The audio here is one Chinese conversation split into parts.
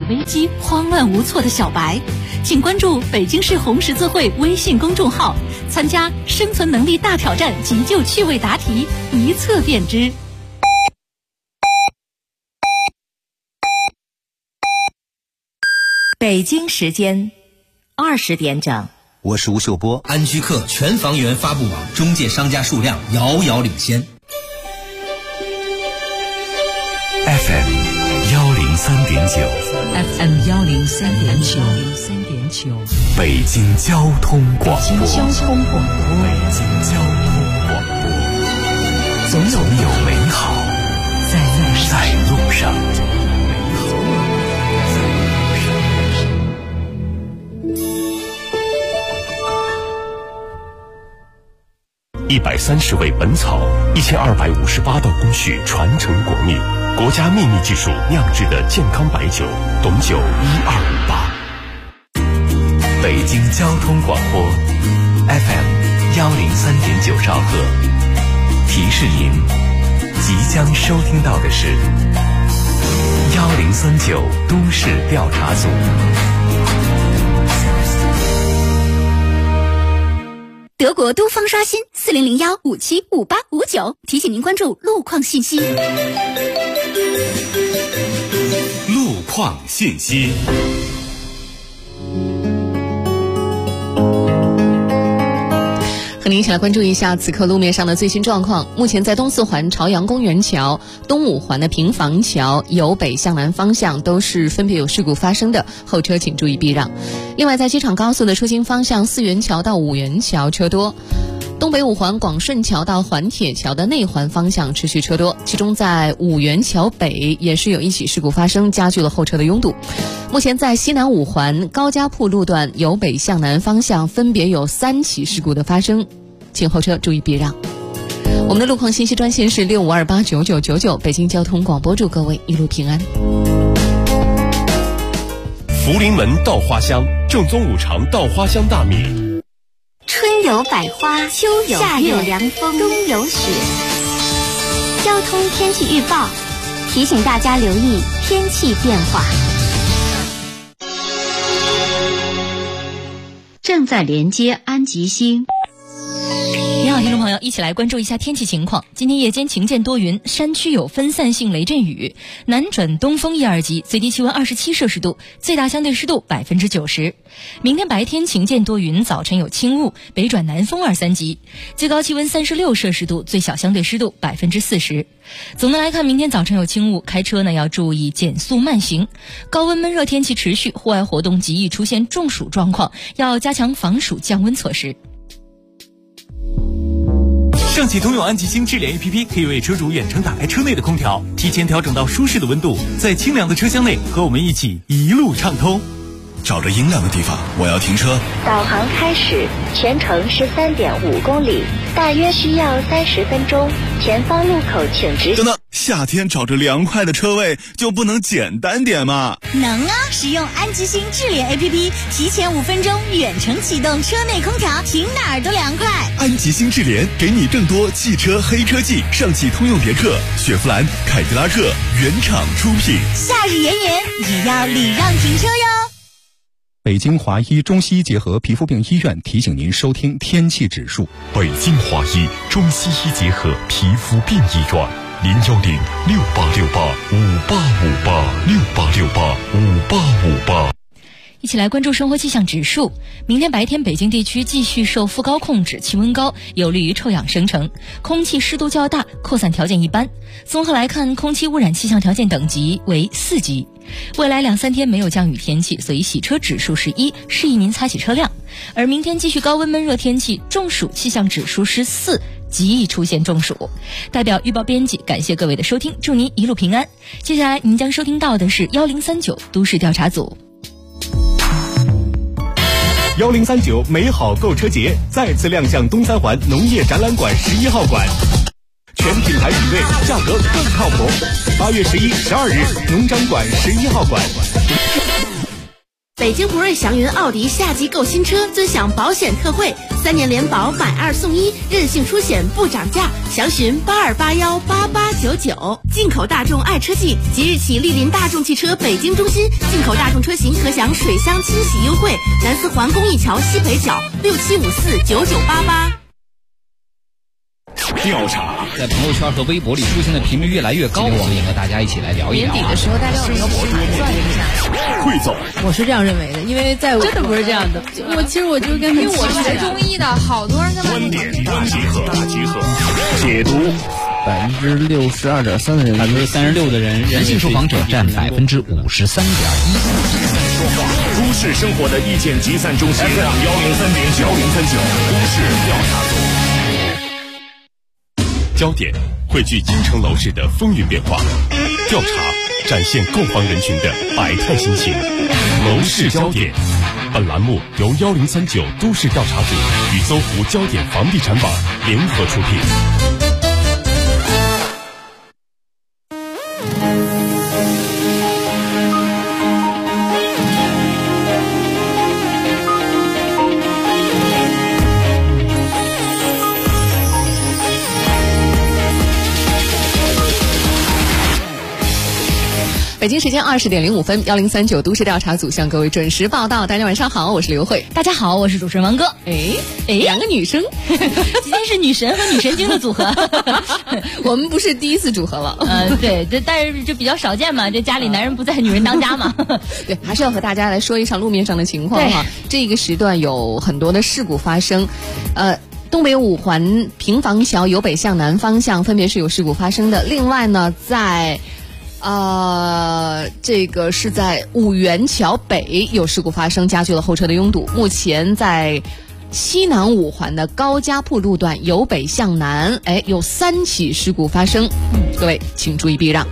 危机、慌乱无措的小白，请关注北京市红十字会微信公众号，参加生存能力大挑战急救趣味答题，一测便知。 北京时间20点整， 我是吴秀波。 安居客全房源发布网中介商家数量遥遥领先。 FM 103.9 FM 103.9 北京交通广播。总有美好在路上。130味本草，1258道工序传承国秘，国家秘密技术酿制的健康白酒，董酒1258。北京交通广播 FM 103.9兆赫，提示您即将收听到的是1039都市调查组。 德国都方刷新4001575859，提醒您关注路况信息。 路况信息。 和您一起来关注一下此刻路面上的最新状况。目前在东四环朝阳公园桥、东五环的平房桥由北向南方向都是分别有事故发生的，后车请注意避让。另外在机场高速的出京方向四元桥到五元桥车多，东北五环广顺桥到环铁桥的内环方向持续车多，其中在五元桥北也是有一起事故发生，加剧了后车的拥堵。目前在西南五环高家铺路段由北向南方向分别有3起事故的发生，请后车注意避让。我们的路况信息专线是65289999，北京交通广播，祝各位一路平安。 福临门稻花香，正宗五常稻花香大米。 春有百花，秋有夏有凉风，冬有雪。交通天气预报提醒大家留意天气变化。 正在连接安吉星。 你好，听众朋友，一起来关注一下天气情况。今天夜间晴间多云，山区有分散性雷阵雨，南转东风1、2级，最低气温27摄氏度，最大相对湿度90%。明天白天晴间多云，早晨有轻雾，北转南风2、3级，最高气温36摄氏度，最小相对湿度40%。总的来看，明天早晨有轻雾，开车呢要注意减速慢行。高温闷热天气持续，户外活动极易出现中暑状况，要加强防暑降温措施。 上汽通用安吉星智联 APP 可以为车主远程打开车内的空调，提前调整到舒适的温度，在清凉的车厢内和我们一起一路畅通。 找着阴凉的地方，我要停车。 导航开始，全程13.5公里，大约需要30分钟。前方路口请直行。 等等，夏天找着凉快的车位就不能简单点吗？ 能啊！使用安吉星智联 APP， 提前5分钟远程启动车内空调，停哪儿都凉快。 安吉星智联给你更多汽车黑科技，上汽通用别克、雪佛兰、凯迪拉克原厂出品。 夏日炎炎也要礼让停车哟。 北京华医中西医结合皮肤病医院提醒您收听天气指数。 北京华医中西医结合皮肤病医院，0106858586858 一起来关注生活气象指数。明天白天北京地区继续受副高控制，气温高，有利于臭氧生成，空气湿度较大，扩散条件一般。综合来看，空气污染气象条件等级为4级。未来2、3天没有降雨天气，所以洗车指数是1，适宜您擦洗车辆。而明天继续高温闷热天气，中暑气象指数是4，极易出现中暑。代表预报编辑感谢各位的收听，祝您一路平安。接下来您将收听到的是1039都市调查组。 1039美好购车节再次亮相东三环农业展览馆11号馆，全品牌比对，价格更靠谱。8月11、12日，农展馆11号馆。 北京博瑞祥云奥迪夏季购新车尊享保险特惠，3年联保买2送1，任性出险不涨价，详询82818899。进口大众爱车季即日起莅临大众汽车北京中心，进口大众车型可享水箱清洗优惠，南四环公益桥西北角67549988。 调查在朋友圈和微博里出现的频率越来越高，我们也和大家一起来聊一聊。 年底的时候，大家有没有算一下？ 汇总， 我是这样认为的，因为在我真的不是这样的。 其实我就是跟因为我是学中医的，好多人在观点大集合，解读。 62.3%的人 ，36%的人，人性受访者占53.1%。都市生活的意见集散中心，103.9，103.9都市调查组。 焦点汇聚京城楼市的风云变化，调查展现购房人群的百态心情。楼市焦点，本栏目由1039都市调查组与搜狐焦点房地产网联合出品。 北京时间20点05分，1039都市调查组向各位准时报道。大家晚上好，我是刘慧。 大家好，我是主持人王哥。 两个女生， 今天是女神和女神经的组合。 我们不是第一次组合了。 对，但是就比较少见嘛，这家里男人不在，女人当家嘛。 对，还是要和大家来说一下路面上的情况哈。这个时段有很多的事故发生，东北5环平房桥由北向南方向分别是有事故发生的。另外呢，在这个是在五元桥北有事故发生，加剧了后车的拥堵。目前在西南5环的高家铺路段由北向南，有3起事故发生，各位请注意避让。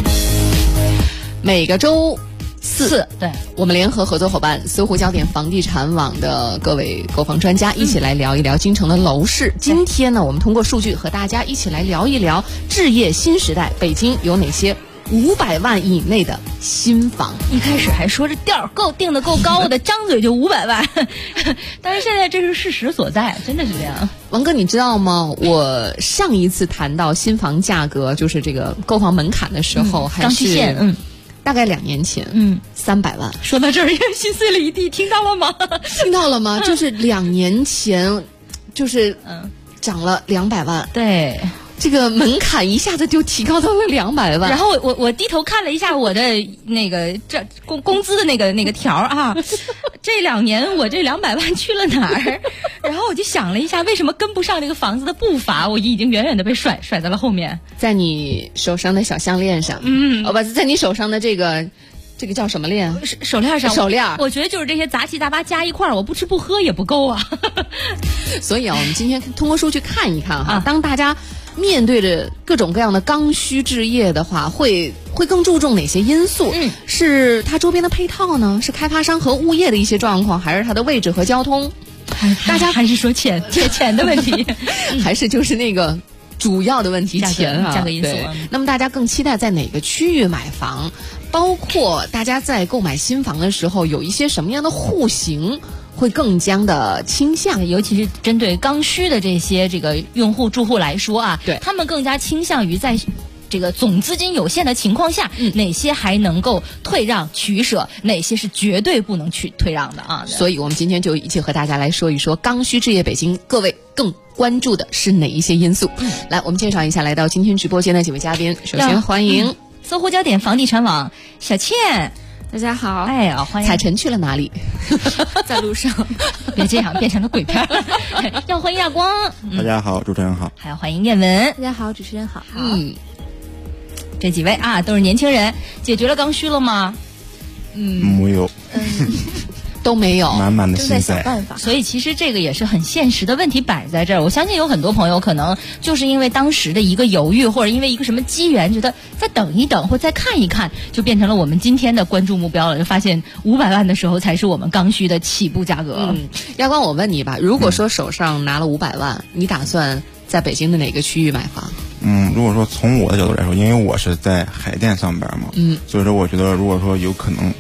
每个周4， 对， 我们联合合作伙伴搜狐焦点房地产网的各位购房专家一起来聊一聊京城的楼市。今天呢，我们通过数据和大家一起来聊一聊置业新时代，北京有哪些500万以内的新房。 一开始还说这调定的够高的，张嘴就500万，但是现在这是事实所在，真的是这样。 王哥，你知道吗？我上一次谈到新房价格，就是这个购房门槛的时候，还是大概2年前，300万。 说到这儿，心碎了一地，听到了吗？ 听到了吗？就是2年前，就是涨了200万。 对。 这个门槛一下子就提高到了200万， 然后我低头看了一下我的那个这工资的那个条啊，这2年我这200万去了哪儿？然后我就想了一下，为什么跟不上这个房子的步伐？我已经远远的被甩在了后面。 在你手上的小项链上，在你手上的这个叫什么链？ 手链上。 手链。 我觉得就是这些杂七杂八加一块儿，我不吃不喝也不够啊。 所以啊，我们今天通过数据看一看哈，当大家面对着各种各样的刚需置业的话，会更注重哪些因素？是它周边的配套呢？是开发商和物业的一些状况，还是它的位置和交通？ 大家还是说钱的问题， 还是就是那个主要的问题，钱啊， 价格因素。 那么大家更期待在哪个区域买房？包括大家在购买新房的时候，有一些什么样的户型会更加的倾向？ 尤其是针对刚需的这些用户住户来说啊， 对， 他们更加倾向于在这个总资金有限的情况下，哪些还能够退让取舍，哪些是绝对不能去退让的啊。 所以我们今天就一起和大家来说一说刚需置业北京，各位更关注的是哪一些因素？来，我们介绍一下来到今天直播间的几位嘉宾。首先欢迎搜狐焦点房地产网小倩。 大家好。 哎呀，欢迎。 彩晨去了哪里？ 在路上。 别这样，变成了鬼片。要欢迎亚光。 大家好，主持人好。 还要欢迎叶文。 大家好，主持人好。 这几位啊，都是年轻人，解决了刚需了吗？ 没有。 都没有， 满满的正在想办法。 所以其实这个也是很现实的问题摆在这儿。我相信有很多朋友可能就是因为当时的一个犹豫，或者因为一个什么机缘，觉得再等一等或再看一看，就变成了我们今天的关注目标了。就发现500万的时候才是我们刚需的起步价格。 亚光，我问你吧，如果说手上拿了500万，你打算在北京的哪个区域买房？ 如果说从我的角度来说，因为我是在海淀上班嘛，所以说我觉得如果说有可能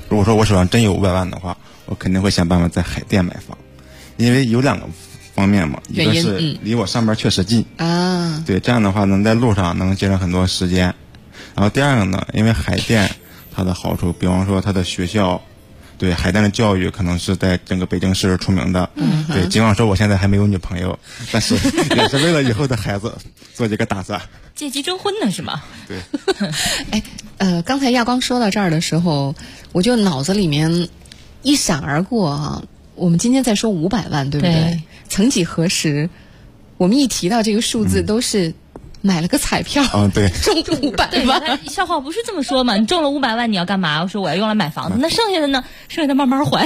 如果说我手上真有500万的话，我肯定会想办法在海淀买房，因为有2个方面嘛，一个是离我上班确实近啊， 对，这样的话能在路上能节省很多时间。然后第二个呢，因为海淀它的好处，比方说它的学校，对海淀的教育可能是在整个北京市出名的。对，尽管说我现在还没有女朋友，但是也是为了以后的孩子做这个打算。 借机征婚呢是吗？ 对。 哎，刚才亚光说到这儿的时候，我就脑子里面一闪而过啊，我们今天在说500万，对不对？ 对。 曾几何时，我们一提到这个数字都是买了个彩票， 对， 中500万。 笑话不是这么说嘛？你中了500万，你要干嘛？我说我要用来买房子，那剩下的呢？剩下的慢慢还。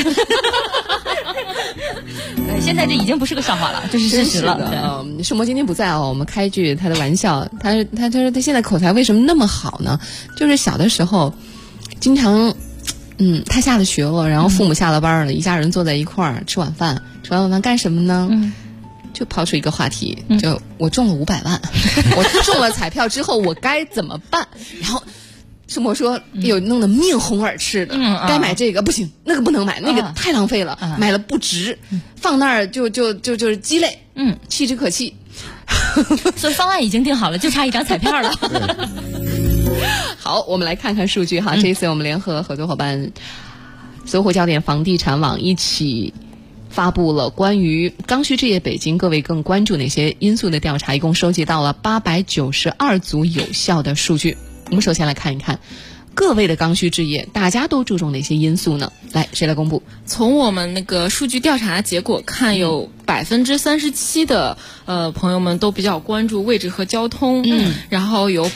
现在这已经不是个笑话了，这是事实了。 树魔今天不在哦，我们开句他的玩笑。他说他现在口才为什么那么好呢？就是小的时候，经常，他下了学了，然后父母下了班了，一家人坐在一块儿吃晚饭，吃完晚饭干什么呢？就抛出一个话题，就我中了500万，我中了彩票之后我该怎么办？然后树魔说有弄得面红耳赤的，该买这个不行，那个不能买，那个太浪费了，买了不值，放那儿就是鸡肋，弃之可弃。 所以方案已经定好了，就差一张彩票了。 好，我们来看看数据哈。这一次我们联合合作伙伴搜狐焦点房地产网一起发布了关于刚需置业北京各位更关注哪些因素的调查，一共收集到了892组有效的数据。我们首先来看一看各位的刚需置业，大家都注重哪些因素呢？来，谁来公布？ 从我们那个数据调查结果看，有37%的朋友们都比较关注位置和交通，然后有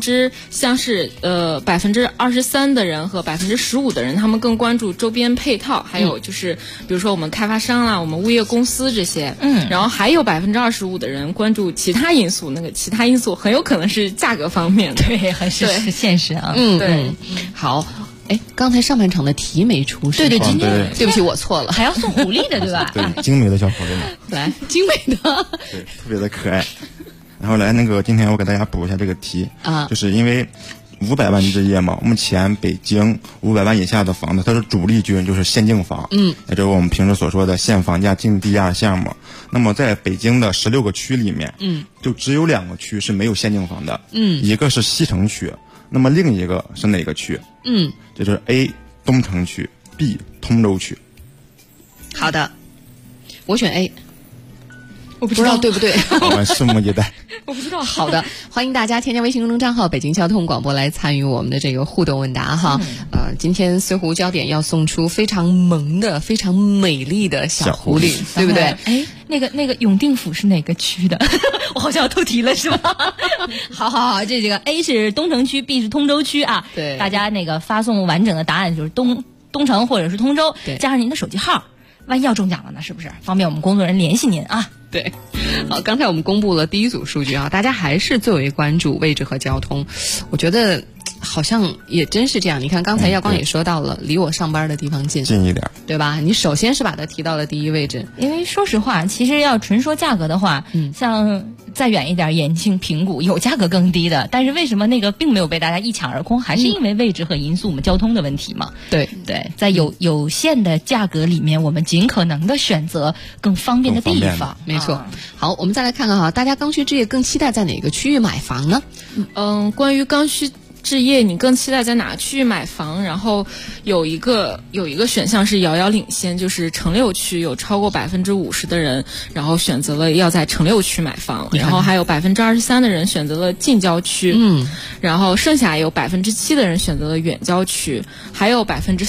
23%的人和15%的人，他们更关注周边配套，还有就是比如说我们开发商啦，我们物业公司这些，然后还有25%的人关注其他因素，那个其他因素很有可能是价格方面的， 对，很是现实啊， 对。 好，刚才上半场的题没出声， 对，今天对不起，我错了， 还要送狐狸的，对吧？ 对，精美的小狐狸嘛， 来，精美的， 对，特别的可爱。然后来今天我给大家补一下这个题啊，就是因为500万置业嘛，目前北京500万以下的房子，它是主力军，就是限竞房，也就是我们平时所说的限房价竞地价项目。那么在北京的16个区里面，就只有2个区是没有限竞房的，一个是西城区。那么另一个是哪个区？这就是 A 东城区 ，B 通州区。 好的，我选 A。我不知道对不对？ 我们拭目以待。 我不知道。好的，欢迎大家添加微信公众账号北京交通广播来参与我们的这个互动问答哈。今天搜狐焦点要送出非常萌的、非常美丽的小狐狸，对不对？ 那个永定府是哪个区的？我好像要透题了，是吗？好，这个 A 是东城区 ，B 是通州区啊。 对， 大家发送完整的答案就是东城或者是通州，加上您的手机号，万一要中奖了呢，是不是？方便我们工作人员联系您啊。 对，好，刚才我们公布了第一组数据啊，大家还是最为关注位置和交通。我觉得好像也真是这样。你看，刚才耀光也说到了，离我上班的地方近一点， 对吧？你首先是把它提到了第一位置。 因为说实话，其实要纯说价格的话，像再远一点，延庆、平谷有价格更低的，但是为什么那个并没有被大家一抢而空？还是因为位置和因素，我们交通的问题嘛。 对， 在有限的价格里面，我们尽可能的选择更方便的地方。 没错。好，我们再来看看哈，大家刚需置业更期待在哪个区域买房呢？ 关于刚需置业，你更期待在哪个区域买房？然后有一个选项是遥遥领先，就是城六区有超过50%的人，然后选择了要在城六区买房，然后还有23%的人选择了近郊区，然后剩下有7%的人选择了远郊区，还有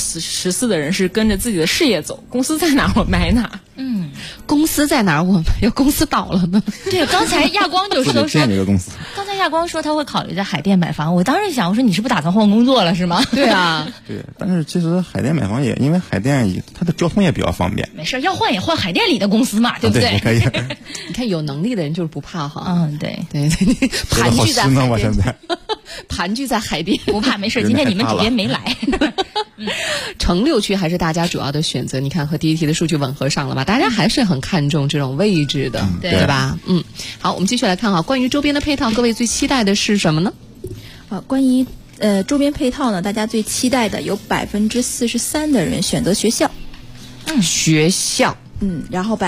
14%的人是跟着自己的事业走，公司在哪我买哪。 公司在哪儿？我要公司倒了呢。 对，刚才亚光就说，刚才亚光说他会考虑在海淀买房，我当时想，我说你是不是打算换工作了是吗？ 对啊， 对，但是其实海淀买房也因为海淀它的交通也比较方便。 没事，要换也换海淀里的公司嘛，对不对？ 对，可以。 你看有能力的人就是不怕哈。 对， 盘踞在海淀， 盘踞在海淀不怕，没事。今天你们主编没来。 城六区还是大家主要的选择，你看和第一题的数据吻合上了吧？大家还是很看重这种位置的，对吧？ 嗯， 好，我们继续来看哈，关于周边的配套，各位最期待的是什么呢？ 关于周边配套呢，大家最期待的有43%的人选择学校， 学校， 然后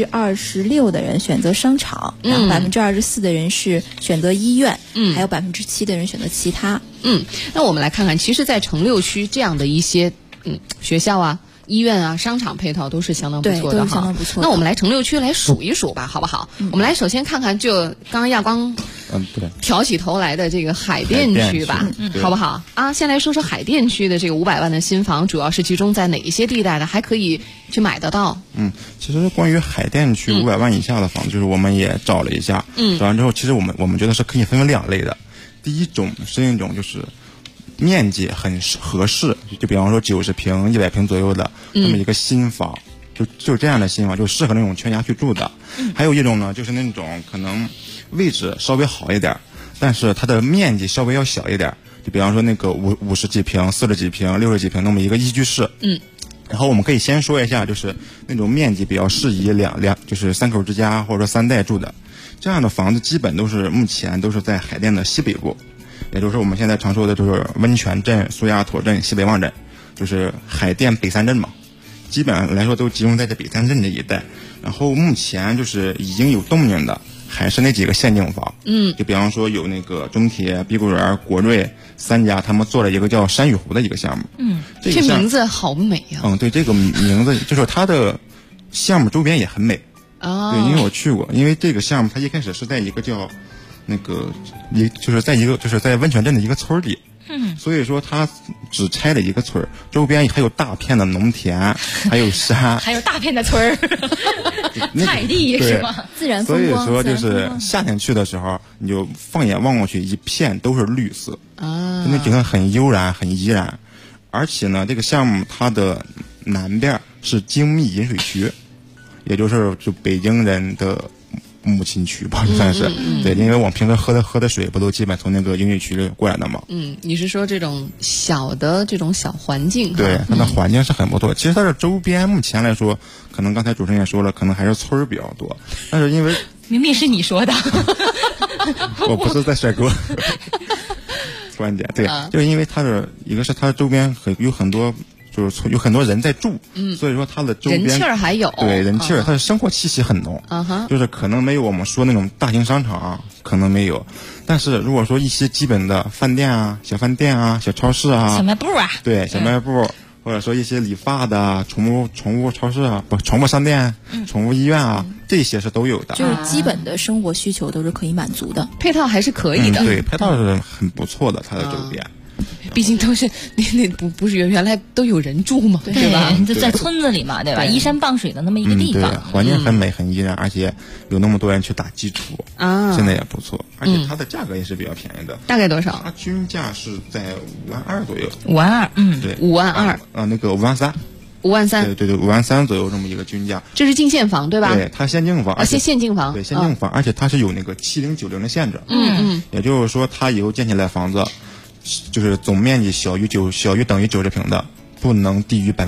26%的人选择商场，然后24%的人是选择医院，还有7%的人选择其他。 那我们来看看，其实，在城六区这样的一些学校啊、医院啊、商场配套都是相当不错的哈， 对，都是相当不错的。 那我们来城六区来数一数吧，好不好？我们来首先看看，就刚刚亚光对， 挑起头来的这个海淀区吧，好不好啊？先来说说海淀区的这个500万的新房，主要是集中在哪一些地带的，还可以去买得到？ 其实关于海淀区500万以下的房子，就是我们也找了一下，找完之后，其实我们觉得是可以分为2类的。第一种是那种就是面积很合适，就比方说90平、100平左右的那么一个新房，就这样的新房就适合那种全家去住的。还有一种呢，就是那种可能位置稍微好一点，但是它的面积稍微要小一点，就比方说那个50几平、40几平、60几平那么一个一居室。然后我们可以先说一下，就是那种面积比较适宜就是3口之家或者说3代住的这样的房子，基本目前都是在海淀的西北部，也就是我们现在常说的就是温泉镇、苏家坨镇、西北望镇，就是海淀北3镇嘛。基本上来说都集中在这北3镇这一带。然后目前就是已经有动静的还是那几个限定房，就比方说有那个中铁、碧桂园、国瑞3家，他们做了一个叫山雨湖的一个项目。 这名字好美呀！ 对，这个名字就是它的项目周边也很美啊。对，因为我去过，因为这个项目它一开始是在一个叫就是在温泉镇的一个村里。所以说它只拆了一个村，周边还有大片的农田，还有山， 还有大片的村儿，菜地是吗？自然风光。 所以说就是夏天去的时候，你就放眼望过去，一片都是绿色啊，那景色很悠然，很怡然。而且呢，这个项目它的南边是精密饮水区，也就是北京人的母亲区吧，算是对，因为我们平时喝的水不都基本从那个饮水区过来的嘛。 你是说这种小的这种小环境？ 对，它的环境是很不错。其实它的周边目前来说，可能刚才主持人也说了，可能还是村儿比较多，但是因为明明是你说的， 我不是在甩锅。观点对，就是因为它的一个是它的周边有很多。就是有很多人在住，所以说它的周边人气儿还有， 对人气儿，它的生活气息很浓，就是可能没有我们说那种大型商场可能没有，但是如果说一些基本的饭店啊、小饭店啊、小超市啊、 小卖部啊， 对小卖部，或者说一些理发的、宠物超市啊、宠物商店、宠物医院啊，这些是都有的， 就是基本的生活需求都是可以满足的， 配套还是可以的， 对，配套是很不错的，它的周边。 毕竟都是那不是原来都有人住嘛，对吧？ 就在村子里嘛，对吧？依山傍水的那么一个地方， 对，环境很美很怡然，而且有那么多人去打基础啊，现在也不错，而且它的价格也是比较便宜的。 大概多少？ 它均价是在52000左右。 52000， 对 ，52000。 那个53000。 53000。 对，53000左右这么一个均价。 这是进限房对吧？ 对，它限定房， 限定房。 对，限定房，而且它是有那个7090的限制。也就是说，它以后建起来房子。就是总面积小于等于90平的，不能低于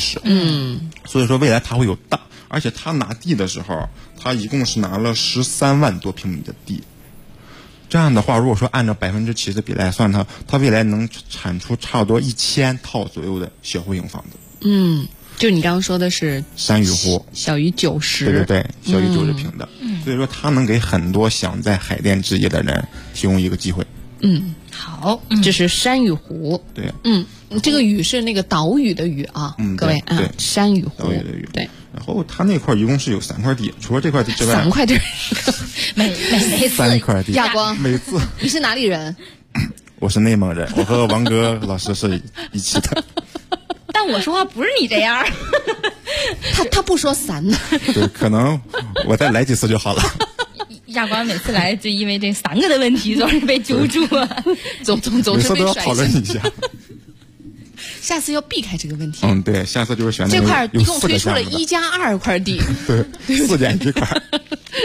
70%。所以说未来它会有大，而且他拿地的时候，他一共是拿了13万多平米的地。这样的话，如果说按照70%的比例来算，它未来能产出差不多1000套左右的小户型房子。 就你刚刚说的是山雨湖， 小于90， 对，小于90平的。所以说，它能给很多想在海淀置业的人提供一个机会。 好，这是山雨湖。 对， 这个雨是那个岛屿的屿啊，各位啊，山雨湖。 岛屿的屿。 对。 然后它那块一共是有3块地，除了这块地之外 ，3块地， 每次 3块地。 亚光， 每次。 你是哪里人？ 我是内蒙人，我和王哥老师是一起的。 但我说话不是你这样。 他不说散呢。 对，可能我再来几次就好了。 亚光每次来就因为这3个的问题总是被揪住了， 总是被甩讨论一下。 下次要避开这个问题。 对，下次就是选这块一共推出了1+2块地， 对，4减1块。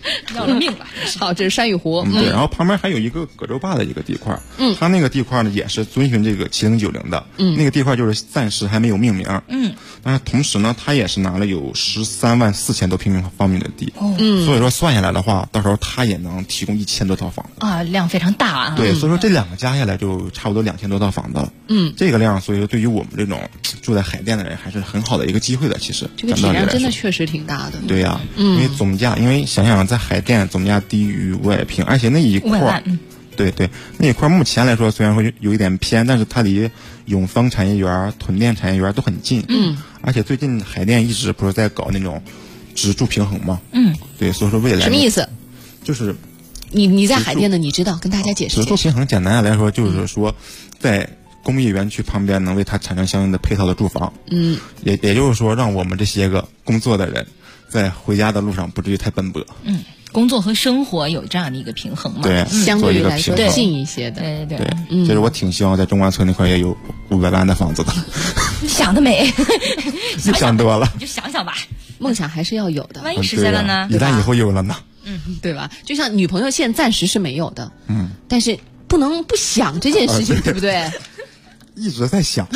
要了命了。 好，这是山芋湖。 对，然后旁边还有一个葛洲坝的一个地块，它那个地块呢也是遵循这个7090的，那个地块就是暂时还没有命名，但是同时呢，它也是拿了有13万4千多平方米的地，所以说算下来的话，到时候它也能提供1000多套房啊，量非常大啊。 对，所以说这两个加下来就差不多2000多套房子，这个量，所以说对于我们这种住在海淀的人还是很好的一个机会的。其实这个体量真的确实挺大的。 对呀，因为总价，因为想想在海淀总价低于500平，而且那一块，对，那一块目前来说虽然会有一点偏，但是它离永丰产业园、屯甸产业园都很近，而且最近海淀一直不是在搞那种职住平衡嘛，对，所以说未来什么意思？ 就是你在海淀的，你知道，跟大家解释。 职住平衡简单来说就是说，在工业园区旁边能为它产生相应的配套的住房，也就是说让我们这些个工作的人在回家的路上不至于太奔波， 工作和生活有这样的一个平衡嘛， 对， 相对于来说近一些的， 对， 其实我挺希望在中关村那块也有500万的房子的。 想得美， 你想多了， 你就想想吧， 梦想还是要有的， 万一实现了呢？ 一旦以后有了呢？ 对吧？就像女朋友现在暂时是没有的，但是不能不想这件事情，对不对？ 一直在想，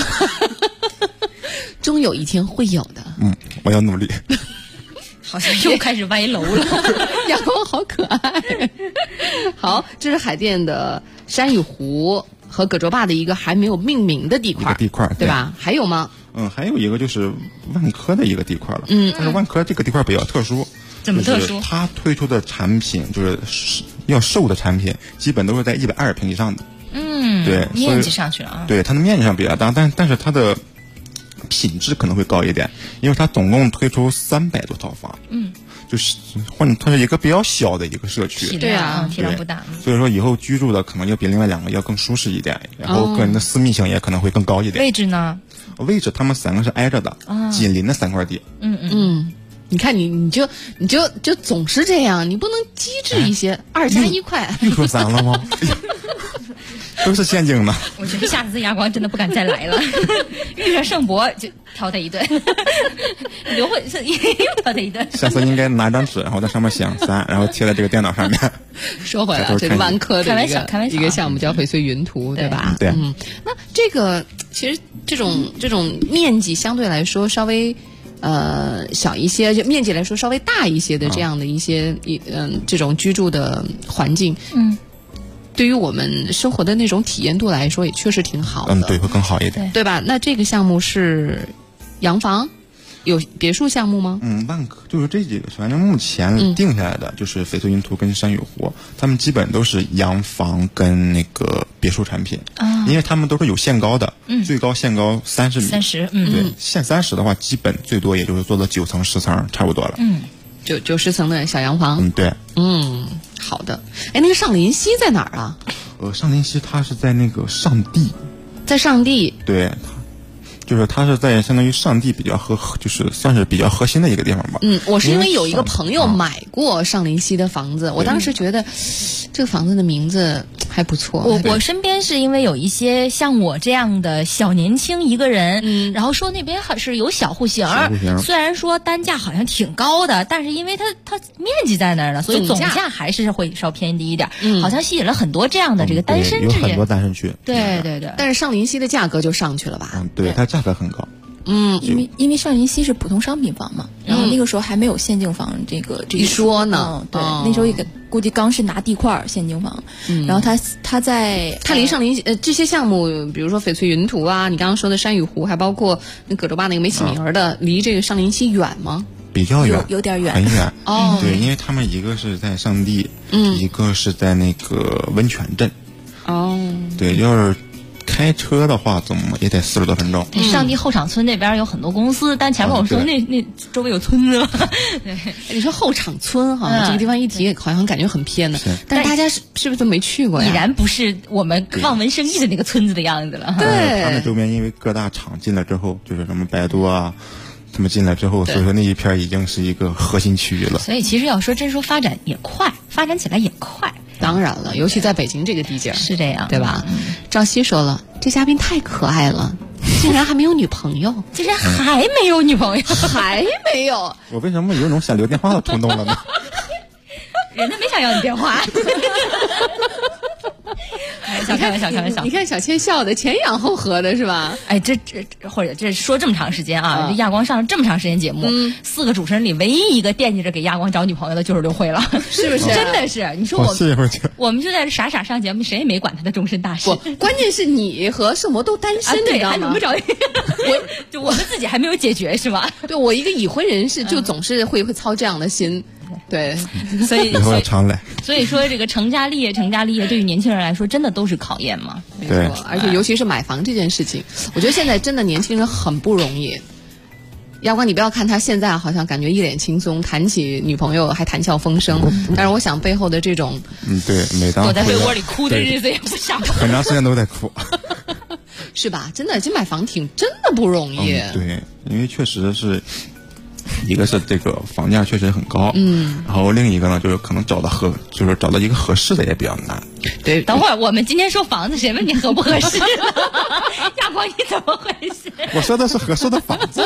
终有一天会有的。 我要努力。 好像又开始歪楼了。 阳光好可爱。好，这是海淀的山芋湖和葛洲坝的一个还没有命名的地块，对吧？还有吗？ 还有一个就是万科的一个地块了。但是万科这个地块比较特殊。 怎么特殊？ 它推出的产品就是要售的产品，基本都是在120平以上的。对， 面积上去了啊。 对，它的面积上比较大，但是它的品质可能会高一点，因为它总共推出300多套房。就是它是一个比较小的一个社区。 对啊，体量不大。 所以说以后居住的可能要比另外2个要更舒适一点，然后个人的私密性也可能会更高一点。 位置呢？ 位置他们3个是挨着的，紧邻的3块地。 你看你就总是这样，你不能机智一些，2加1块。 又说3了吗？都是陷阱呢。 我觉得下次阳光真的不敢再来了，遇上盛博就挑他一顿，刘慧又挑他一顿。 下次应该拿张纸，然后在上面写上3，然后贴在这个电脑上面。 说回来，这个万科的开玩笑一个项目叫翡翠云图，对吧？ 对。 那这个其实这种面积相对来说稍微小一些，就面积来说稍微大一些的这样的一些这种居住的环境，对于我们生活的那种体验度来说也确实挺好的。 对，会更好一点， 对吧？那这个项目是洋房，有别墅项目吗？ 万科就是这几个，反正目前定下来的就是翡翠云图跟山芋湖，他们基本都是洋房跟那个别墅产品，因为他们都是有限高的，最高限高30米 ，30， 对，限30的话，基本最多也就是做到9层10层差不多了 ，9、10层的小洋房， 对， 好的。哎，那个上林溪在哪儿啊？ 上林溪它是在那个上地， 在上地， 对。就是它是在相当于上地比较就是算是比较核心的一个地方吧。 我是因为有一个朋友买过上林溪的房子，我当时觉得这个房子的名字还不错。 我身边是因为有一些像我这样的小年轻一个人，然后说那边还是有小户型，虽然说单价好像挺高的，但是因为它面积在那儿呢，所以总价还是会稍偏低一点。好像吸引了很多这样的这个单身有很多单身区。 对。 但是上林溪的价格就上去了吧？ 对，它价格很高。 因为上林溪是普通商品房嘛，然后那个时候还没有限定房这一说呢。 对，那时候估计刚是拿地块限定房，然后它离上林这些项目，比如说翡翠云图啊，你刚刚说的山芋湖，还包括那葛洲坝那个没起名的，离这个上林溪远吗？ 比较远， 有点远， 很远。对，因为他们一个是在上地，一个是在那个温泉镇。对，要是开车的话，怎么也得40多分钟。 上地后场村那边有很多不思，但前面我说那周围有村子嘛。对， 你说后场村哈，这个地方一提好像感觉很偏的，但是大家是不是都没去过呀？ 已然不是我们望文生义的那个村子的样子了。 对， 他们周边因为各大厂进来之后，就是什么百度啊。他们进来之后，所以说那一片已经是一个核心区域了。 所以其实要说真说发展也快，发展起来也快。 当然了，尤其在北京这个地界是这样， 对吧？赵熙说了，这嘉宾太可爱了，竟然还没有女朋友， 竟然还没有女朋友， 还没有。 我为什么有一种想留电话的冲动了呢？ 人家没想要你电话。开玩笑。 你看小倩笑的前仰后合的是吧？ 哎，或者这说这么长时间啊，这亚光上了这么长时间节目，4个主持人里唯一一个惦记着给亚光找女朋友的就是刘慧了， 是不是？ 真的是，你说我们就在这傻上节目，谁也没管他的终身大事。 关键是你和盛博都单身， 对， 你知道吗？ 还怎么找？我们自己还没有解决是吧？ 对，我一个已婚人士就总是会操这样的心。对， 所以以后要常来。 所以说，这个成家立业对于年轻人来说，真的都是考验嘛。 没错，而且尤其是买房这件事情，我觉得现在真的年轻人很不容易。亚光，你不要看他现在好像感觉一脸轻松，谈起女朋友还谈笑风生，但是我想背后的这种， 对，每当躲在被窝里哭的日子也不少， 很长时间都在哭， 是吧？真的，买房真的不容易。 对，因为确实是。一个是这个房价确实很高，然后另一个呢，就是可能找到一个合适的也比较难。 对， 等会儿我们今天说房子，谁问你合不合适？亚光，你怎么回事？ 我说的是合适的房子。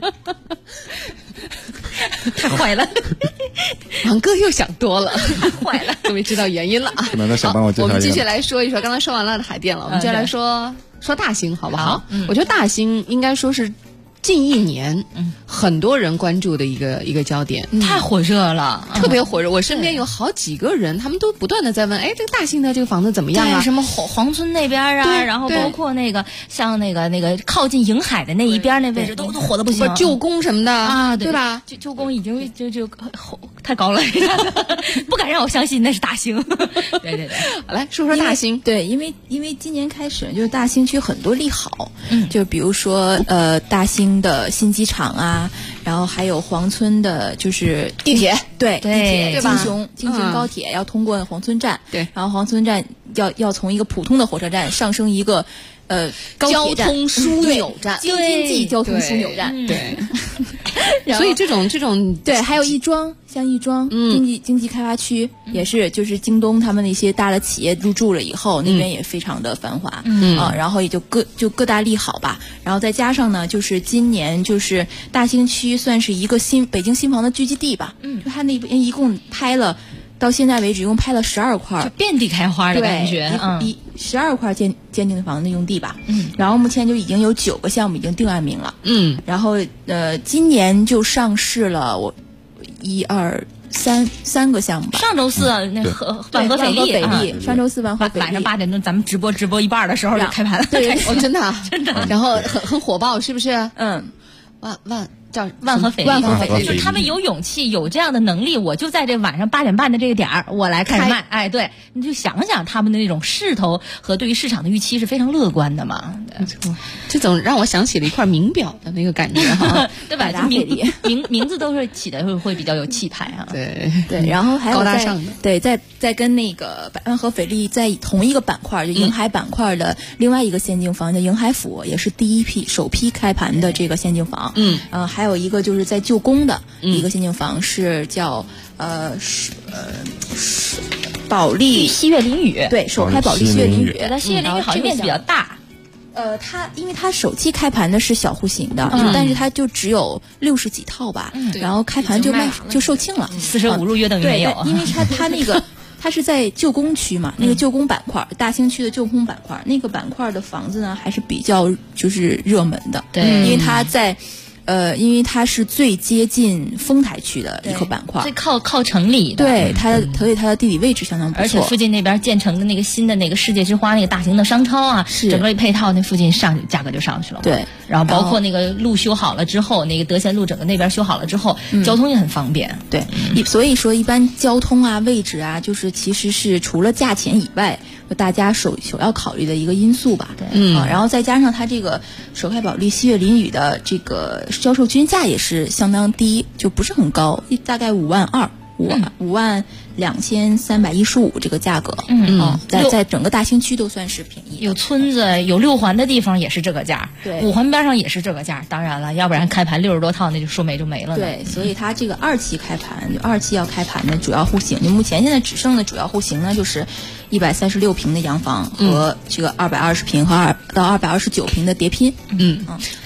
太坏了， 王哥又想多了， 坏了， 终于知道原因了啊！我们继续来说一说，刚才说完了海淀了，我们接下来说大兴好不好？我觉得大兴应该说是近1年，很多人关注的一个焦点， 太火热了， 特别火热。我身边有好几个人，他们都不断的在问，哎，这个大兴的这个房子怎么样啊？ 什么黄村那边啊，然后包括像那个靠近迎海的那一边那位置都火的不行， 旧宫什么的啊， 对吧？ 旧宫已经就太高了，不敢让我相信那是大兴。对， 好来说说大兴。 对，因为今年开始就是大兴区很多利好，就比如说大兴的新机场啊，然后还有黄村的就是地铁， 对，地铁京雄高铁要通过黄村站， 对， 然后黄村站要从一个普通的火车站上升一个交通枢纽站， 京津冀交通枢纽站， 对。所以这种对，还有亦庄经济开发区也是，就是京东他们那些大的企业入驻了以后，那边也非常的繁华，然后也就各大利好吧。然后再加上呢，就是今年就是大兴区算是一个北京新房的聚集地吧，就他那边一共拍了。到现在为止，一共拍了12块， 就遍地开花的感觉。 12块鉴定的房子用地吧。然后目前就已经有9个项目已经定案名了。然后今年就上市了3个项目吧。 上周四那万和斐丽， 上周四万和斐丽晚上8点钟，咱们直播一半的时候就开盘了。 对， 真的。然后很火爆，是不是？ 万和斐丽，就是他们有勇气，有这样的能力，我就在这晚上8点半的这个点儿，我来开始卖。哎，对，你就想想他们的那种势头和对于市场的预期是非常乐观的嘛。 这种让我想起了一块名表的那个感觉哈， 对吧？名字都是起的会比较有气派啊。 对， 然后还有高大上的。 对，再跟那个万和斐丽在同一个板块，就迎海板块的另外一个仙境房叫迎海府，也是首批开盘的这个仙境房。还有一个就是在旧宫的一个仙境房是叫保利西岳林宇， 对，首开保利西岳林宇。 但西岳林宇好像面积比较大。 因为它首期开盘的是小户型的，但是它就只有60几套吧，然后开盘就售罄了 ，45入约等于没有。 对，因为它那个它是在旧宫区嘛，那个旧宫板块，大兴区的旧宫板块，那个板块的房子呢还是比较就是热门的， 对， 因为它在。因为它是最接近丰台区的一个板块， 最靠城里的， 对所以它的地理位置相当不错， 而且附近那边建成的那个新的那个世界之花那个大型的商超啊，整个一配套，那附近价格就上去了。 对， 然后包括那个路修好了之后，那个德贤路整个那边修好了之后，交通也很方便。 对，所以说一般交通啊、位置啊，就是其实是除了价钱以外，大家首要考虑的一个因素吧。 对， 然后再加上它这个首开保利西岳林宇的这个销售均价也是相当低，就不是很高，大概52315这个价格。在整个大兴区都算是便宜。 有村子有6环的地方也是这个价， 对 ，5环边上也是这个价。当然了，要不然开盘60多套那就说没就没了呢。 对，所以它这个2期开盘，就2期要开盘的主要户型，就目前现在只剩的主要户型呢，就是136平的洋房和这个220平和到229平的叠拼。 来。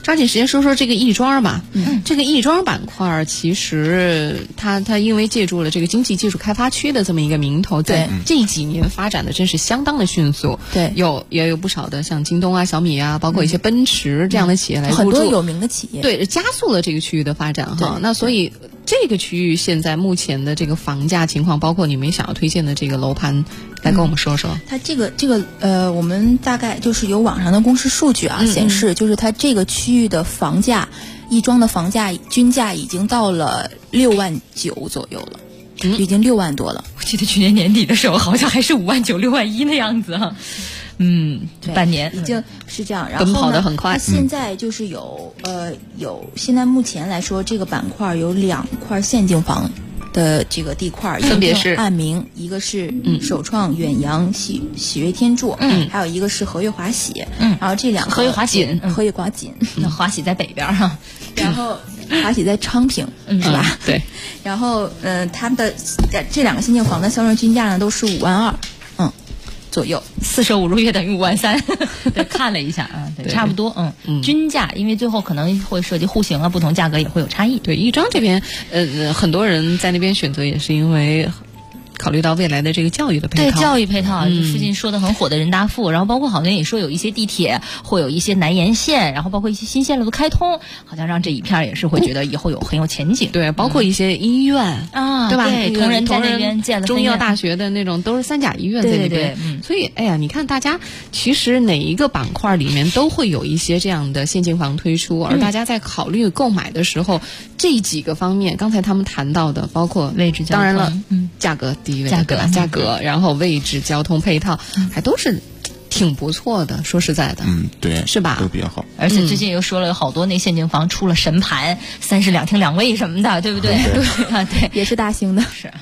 抓紧时间说说这个亦庄吧。这个亦庄板块其实它因为借助了这个经济技术开发区的这么一个名头，在这几年发展的真是相当的迅速。 对， 也有不少的像京东啊、小米啊，包括一些奔驰这样的企业来入驻， 很多有名的企业， 对，加速了这个区域的发展哈。那所以这个区域现在目前的这个房价情况，包括你们想要推荐的这个楼盘，来跟我们说说。 它这个我们大概就是有网上的公示数据啊，显示就是它这个区域的房价，亦庄的房价均价已经到了6.9万左右了，已经6万多了。 我记得去年年底的时候，好像还是5.9万、6万1的样子哈。半年已经是这样，然后奔跑得很快。 现在就是有现在目前来说，这个板块有2块现金房的这个地块， 分别是暗名，一个是首创远洋喜悦天柱，还有一个是和悦华喜，然后这2个和悦华锦， 和悦华锦， 那华喜在北边哈， 然后华喜在昌平，是吧？ 对， 然后他们的这2个现金房的销售均价呢都是5.2万。左右 ，4舍5入约等于5.3万。对，看了一下啊，对，差不多。均价，因为最后可能会涉及户型啊，不同价格也会有差异。 对，亦庄这边，很多人在那边选择也是因为考虑到未来的这个教育的配套， 对教育配套，附近说的很火的人大附，然后包括好像也说有一些地铁，会有一些南延线，然后包括一些新线路的开通，好像让这一片也是会觉得以后很有前景。 对，包括一些医院啊， 对吧？ 对，同仁在那边建了中医药大学的那种都是3甲医院在那边，所以哎呀，你看大家其实哪一个板块里面都会有一些这样的现金房推出，而大家在考虑购买的时候，这几个方面，刚才他们谈到的，包括位置， 当然了，价格第一位，价格，然后位置、交通配套，还都是挺不错的。说实在的， 对， 是吧？ 都比较好。 而且最近又说了有好多那现金房出了神盘，32厅2卫什么的，对不对？ 对啊，对，也是大型的， 是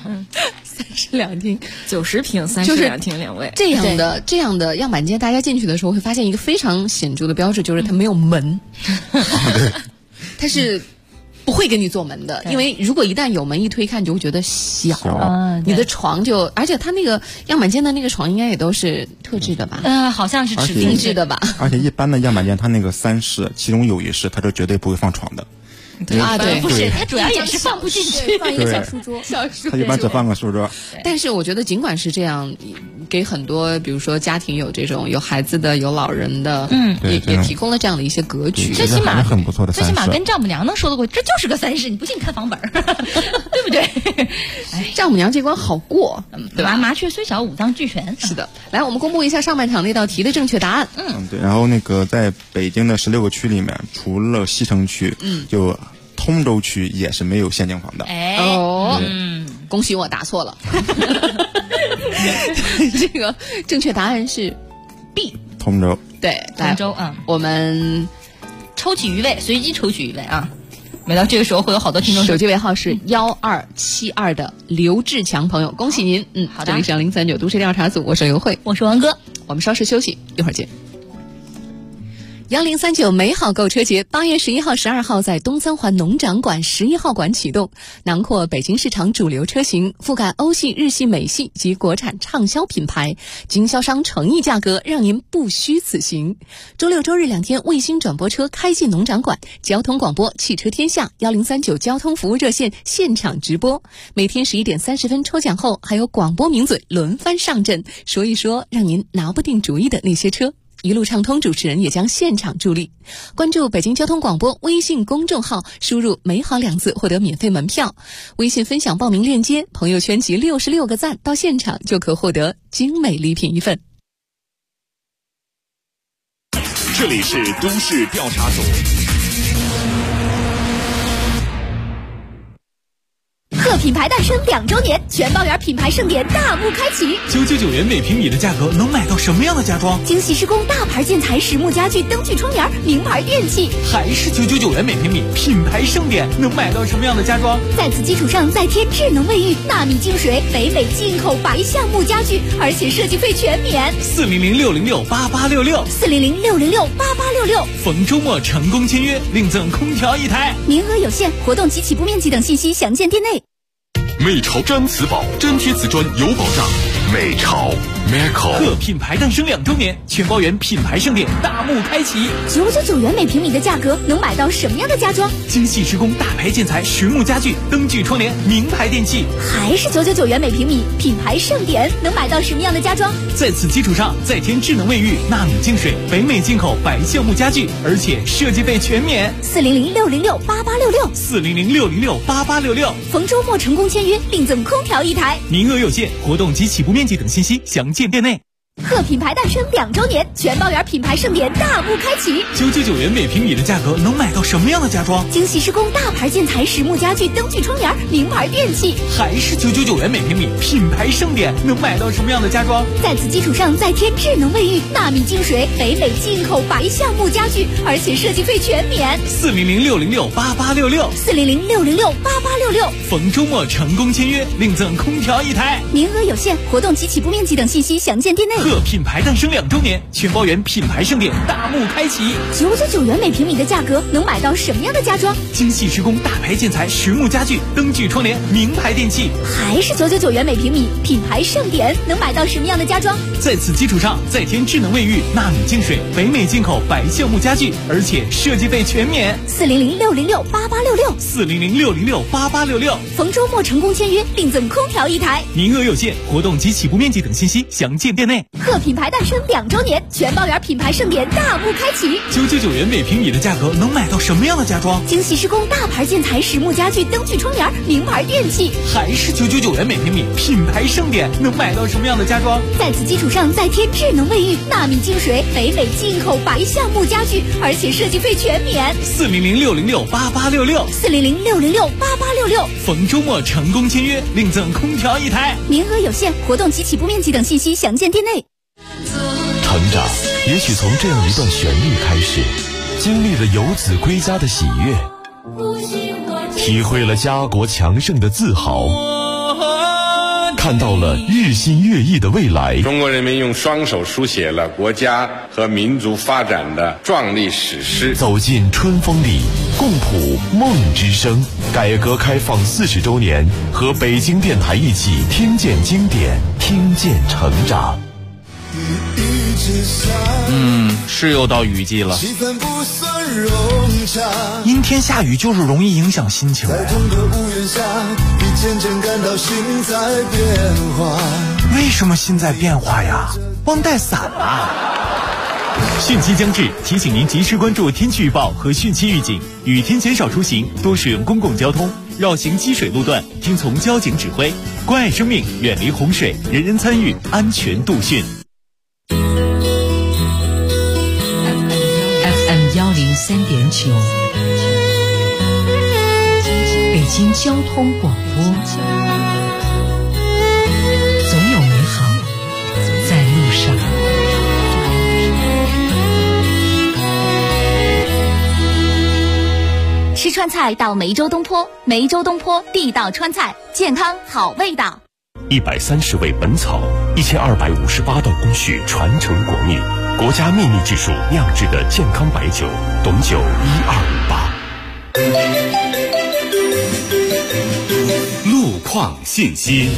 32厅、 90平32厅2卫， 这样的样板间，大家进去的时候会发现一个非常显著的标志，就是它没有门，它是不会给你做门的，因为如果一旦有门一推开，你就会觉得小，你的床就，而且它那个样板间的那个床应该也都是特制的吧？ 好像是指定制的吧？ 而且一般的样板间，它那个3室，其中有1室，它就绝对不会放床的。 对， 不是，它主要也是放不进去， 放一个小书桌， 它一般只放个书桌。 但是我觉得，尽管是这样，给很多比如说家庭有这种有孩子的、有老人的，也提供了这样的一些格局。 最起码很不错的， 最起码跟丈母娘能说得过，这就是个3室，你不信你看房本对不对？ 丈母娘这关好过， 对吧？麻雀虽小，五脏俱全。 是的，来，我们公布一下上半场那道题的正确答案。 对。然后那个在北京的16个区里面，除了西城区，就通州区也是没有现金房的。 恭喜我答错了。这个正确答案是 B， 通州。 对， 通州我们抽取一位，随机抽取一位啊。每到这个时候会有好多听众。 手机尾号是1272的刘志强朋友，恭喜您。 好的。 这里是1039都市调查组，我是刘慧， 我是王哥， 我们稍事休息，一会儿见。1039美好购车节8月11号、12号在东三环农展馆11号馆启动，囊括北京市场主流车型，覆盖欧系、日系、美系及国产畅销品牌，经销商诚意价格，让您不虚此行。周六周日2天卫星转播车开进农展馆，交通广播汽车天下1039交通服务热线现场直播，每天11点30分抽奖后，还有广播名嘴轮番上阵，说一说让您拿不定主意的那些车。一路畅通主持人也将现场助力。关注北京交通广播微信公众号，输入美好2字获得免费门票，微信分享报名链接，朋友圈集66个赞，到现场就可获得精美礼品一份。 这里是都市调查组。 贺品牌诞生2周年，全包园品牌盛典大幕开启。 999元每平米的价格能买到什么样的家装？ 精细施工大牌建材、实木家具、灯具、窗帘、名牌电器。 还是999元每平米，品牌盛典能买到什么样的家装？ 在此基础上再添智能卫浴、纳米净水、北美进口白橡木家具，而且设计费全免。 400-606-8866，400-606-8866。逢周末成功签约，另赠空调1台。 名额有限，活动及起步面积等信息详见店内。 美潮毡瓷宝，粘贴瓷砖有保障。美潮 Miracle 贺品牌诞生2周年，全包圆品牌盛典大幕开启 ，999元每平米的价格能买到什么样的家装？ 精细施工大牌建材、实木家具、灯具窗帘、名牌电器， 还是999元每平米，品牌盛典能买到什么样的家装？ 在此基础上再添智能卫浴、纳米净水、北美进口白橡木家具，而且设计费全免。 400-606-8866，400-606-8866，逢周末成功签约，另赠空调1台， 名额有限，活动及起步面积等信息详见店内。 贺品牌诞生2周年，全包圆品牌盛典大幕开启 ，999元每平米的价格能买到什么样的家装？ 精细施工大牌建材、实木家具、灯具窗帘、名牌电器， 还是999元每平米，品牌盛典能买到什么样的家装？ 在此基础上再添智能卫浴、纳米净水、北美进口白橡木家具，而且设计费全免。 400-606-8866，400-606-8866，逢周末成功签约，另赠空调1台， 名额有限，活动及起步面积等信息详见店内。 贺品牌诞生2周年，全包圆品牌盛典大幕开启 ，999元每平米的价格能买到什么样的家装？ 精细施工大牌建材、实木家具、灯具窗帘、名牌电器， 还是999元每平米，品牌盛典能买到什么样的家装？ 在此基础上再添智能卫浴、纳米净水、北美进口白橡木家具，而且设计费全免。 400-606-8866，400-606-8866，逢周末成功签约，另赠空调1台， 名额有限，活动及起步面积等信息详见店内。 贺品牌诞生2周年，全包圆品牌盛典大幕开启 ，999元每平米的价格能买到什么样的家装？ 精细施工大牌建材、实木家具、灯具窗帘、名牌电器， 还是999元每平米，品牌盛典能买到什么样的家装？ 在此基础上再添智能卫浴、纳米净水、北美进口白橡木家具，而且设计费全免。 400-606-8866，400-606-8866，逢周末成功签约，另赠空调1台， 名额有限，活动及起步面积等信息详见店内。 成长也许从这样一段旋律开始，经历了游子归家的喜悦，体会了家国强盛的自豪，看到了日新月异的未来。 中国人民用双手书写了国家和民族发展的壮丽史诗。 走进春风里，共谱梦之声。改革开放40周年，和北京电台一起听见经典，听见成长。 是又到雨季了，阴天下雨就是容易影响心情。为什么心在变化呀？忘带伞了。汛期将至，提醒您及时关注天气预报和汛期预警，雨天减少出行，多使用公共交通，绕行积水路段，听从交警指挥，关爱生命，远离洪水，人人参与，安全度汛。 103.9，北京交通广播，总有美好在路上。 吃川菜到梅州东坡，梅州东坡地道川菜，健康好味道。 130味本草，1258道工序传承国秘，国家秘密技术酿制的健康白酒，董酒1258。 路况信息。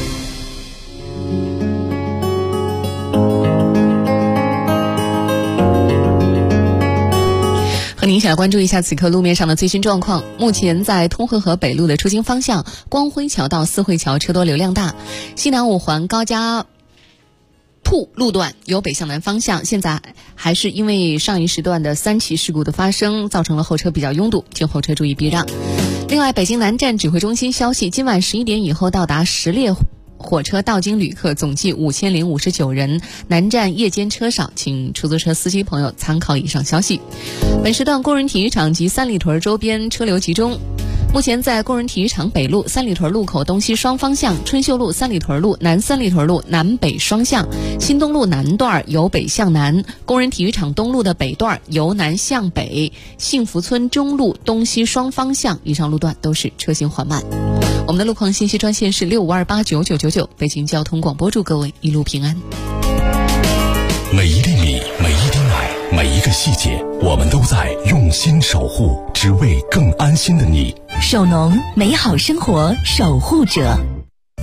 和您一起来关注一下此刻路面上的最新状况。目前在通惠河北路的出京方向，光辉桥到四惠桥车多流量大，西南五环高家铺路段由北向南方向，现在还是因为上一时段的3起事故的发生，造成了后车比较拥堵，请后车注意避让。另外，北京南站指挥中心消息，今晚11点以后到达10列火车到京旅客总计5059人，南站夜间车少，请出租车司机朋友参考以上消息。本时段工人体育场及三里屯周边车流集中。目前在工人体育场北路、三里屯路口东西双方向、春秀路、三里屯路、南三里屯路南北双向、新东路南段由北向南，工人体育场东路的北段由南向北，幸福村中路东西双方向，以上路段都是车行缓慢。我们的路况信息专线是65289999，北京交通广播，祝各位一路平安。 每一粒米，每一滴奶，每一个细节，我们都在用心守护，只为更安心的你。 首农，美好生活守护者。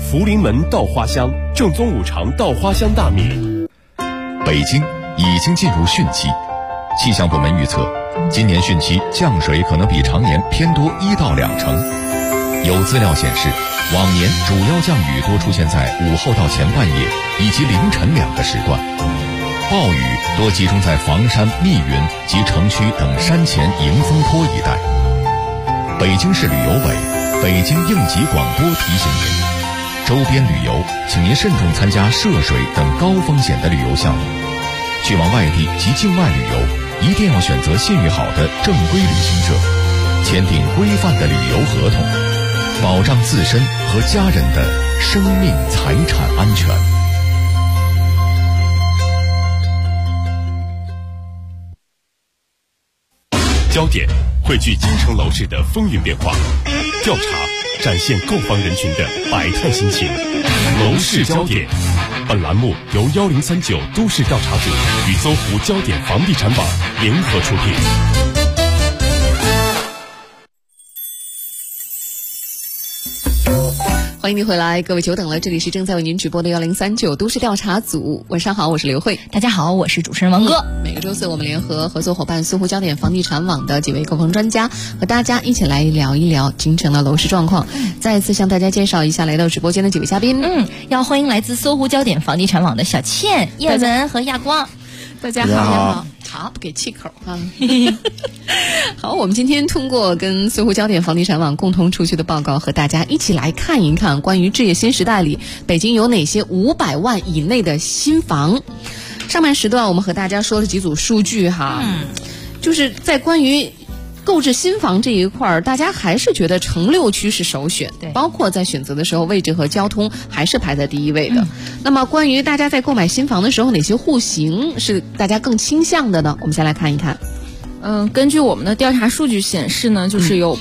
福临门稻花香，正宗五常稻花香大米。 北京已经进入汛期，气象部门预测，今年汛期降水可能比常年偏多1到2成。有资料显示，往年主要降雨多出现在午后到前半夜以及凌晨2个时段，暴雨多集中在房山、密云及城区等山前迎风坡一带。北京市旅游委、北京应急广播提醒您，周边旅游请您慎重参加涉水等高风险的旅游项目。去往外地及境外旅游，一定要选择信誉好的正规旅行社，签订规范的旅游合同，保障自身和家人的生命财产安全。 焦点汇聚京城楼市的风云变化，调查展现购房人群的百态心情。楼市焦点，本栏目由1039都市调查组与搜狐焦点房地产网联合出品。 欢迎您回来，各位久等了，这里是正在为您直播的1039都市调查组。晚上好，我是刘慧。 大家好，我是主持人王哥。 每个周四我们联合合作伙伴搜狐焦点房地产网的几位购房专家，和大家一起来聊一聊京城的楼市状况。再一次向大家介绍一下来到直播间的几位嘉宾。 要欢迎来自搜狐焦点房地产网的小倩、叶文和亚光。 大家好。好，不给气口啊！好，我们今天通过跟搜狐焦点房地产网共同出具的报告，和大家一起来看一看关于置业新时代里北京有哪些500万以内的新房。上半时段我们和大家说了几组数据哈，就是在关于购置新房这一块儿，大家还是觉得城6区是首选，包括在选择的时候，位置和交通还是排在第一位的。那么关于大家在购买新房的时候，哪些户型是大家更倾向的呢？我们先来看一看。 根据我们的调查数据显示呢，就是有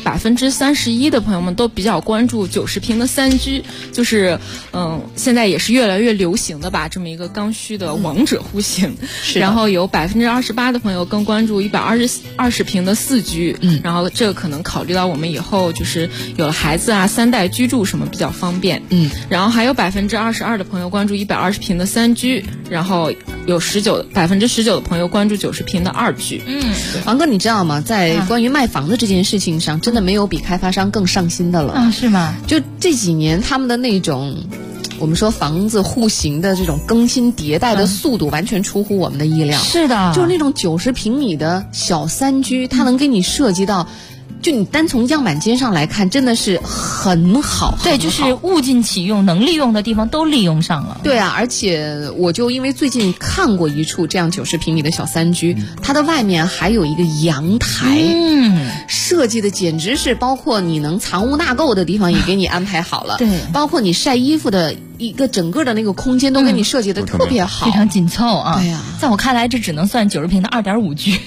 31%的朋友们都比较关注90平的3居，就是现在也是越来越流行的吧，这么一个刚需的王者户型。然后有28%的朋友更关注120平的4居，然后这个可能考虑到我们以后就是有了孩子啊，3代居住什么比较方便。然后还有22%的朋友关注120平的3居，然后有19%的朋友关注90平的2居。 王哥，你知道吗？在关于卖房子这件事情上，真的没有比开发商更上心的了啊？是吗？ 就这几年他们的那种，我们说房子户型的这种更新迭代的速度，完全出乎我们的意料。 是的， 就是那种90平米的小3居，它能给你设计到。就你单从样板间上来看，真的是很好。 对，就是物尽其用，能利用的地方都利用上了。 对啊，而且我就因为最近看过一处这样90平米的小3居，它的外面还有一个阳台，设计的简直是包括你能藏污纳垢的地方也给你安排好了， 对， 包括你晒衣服的一个整个的那个空间都给你设计的特别好， 非常紧凑啊。 对呀， 在我看来，这只能算90平的2.5居。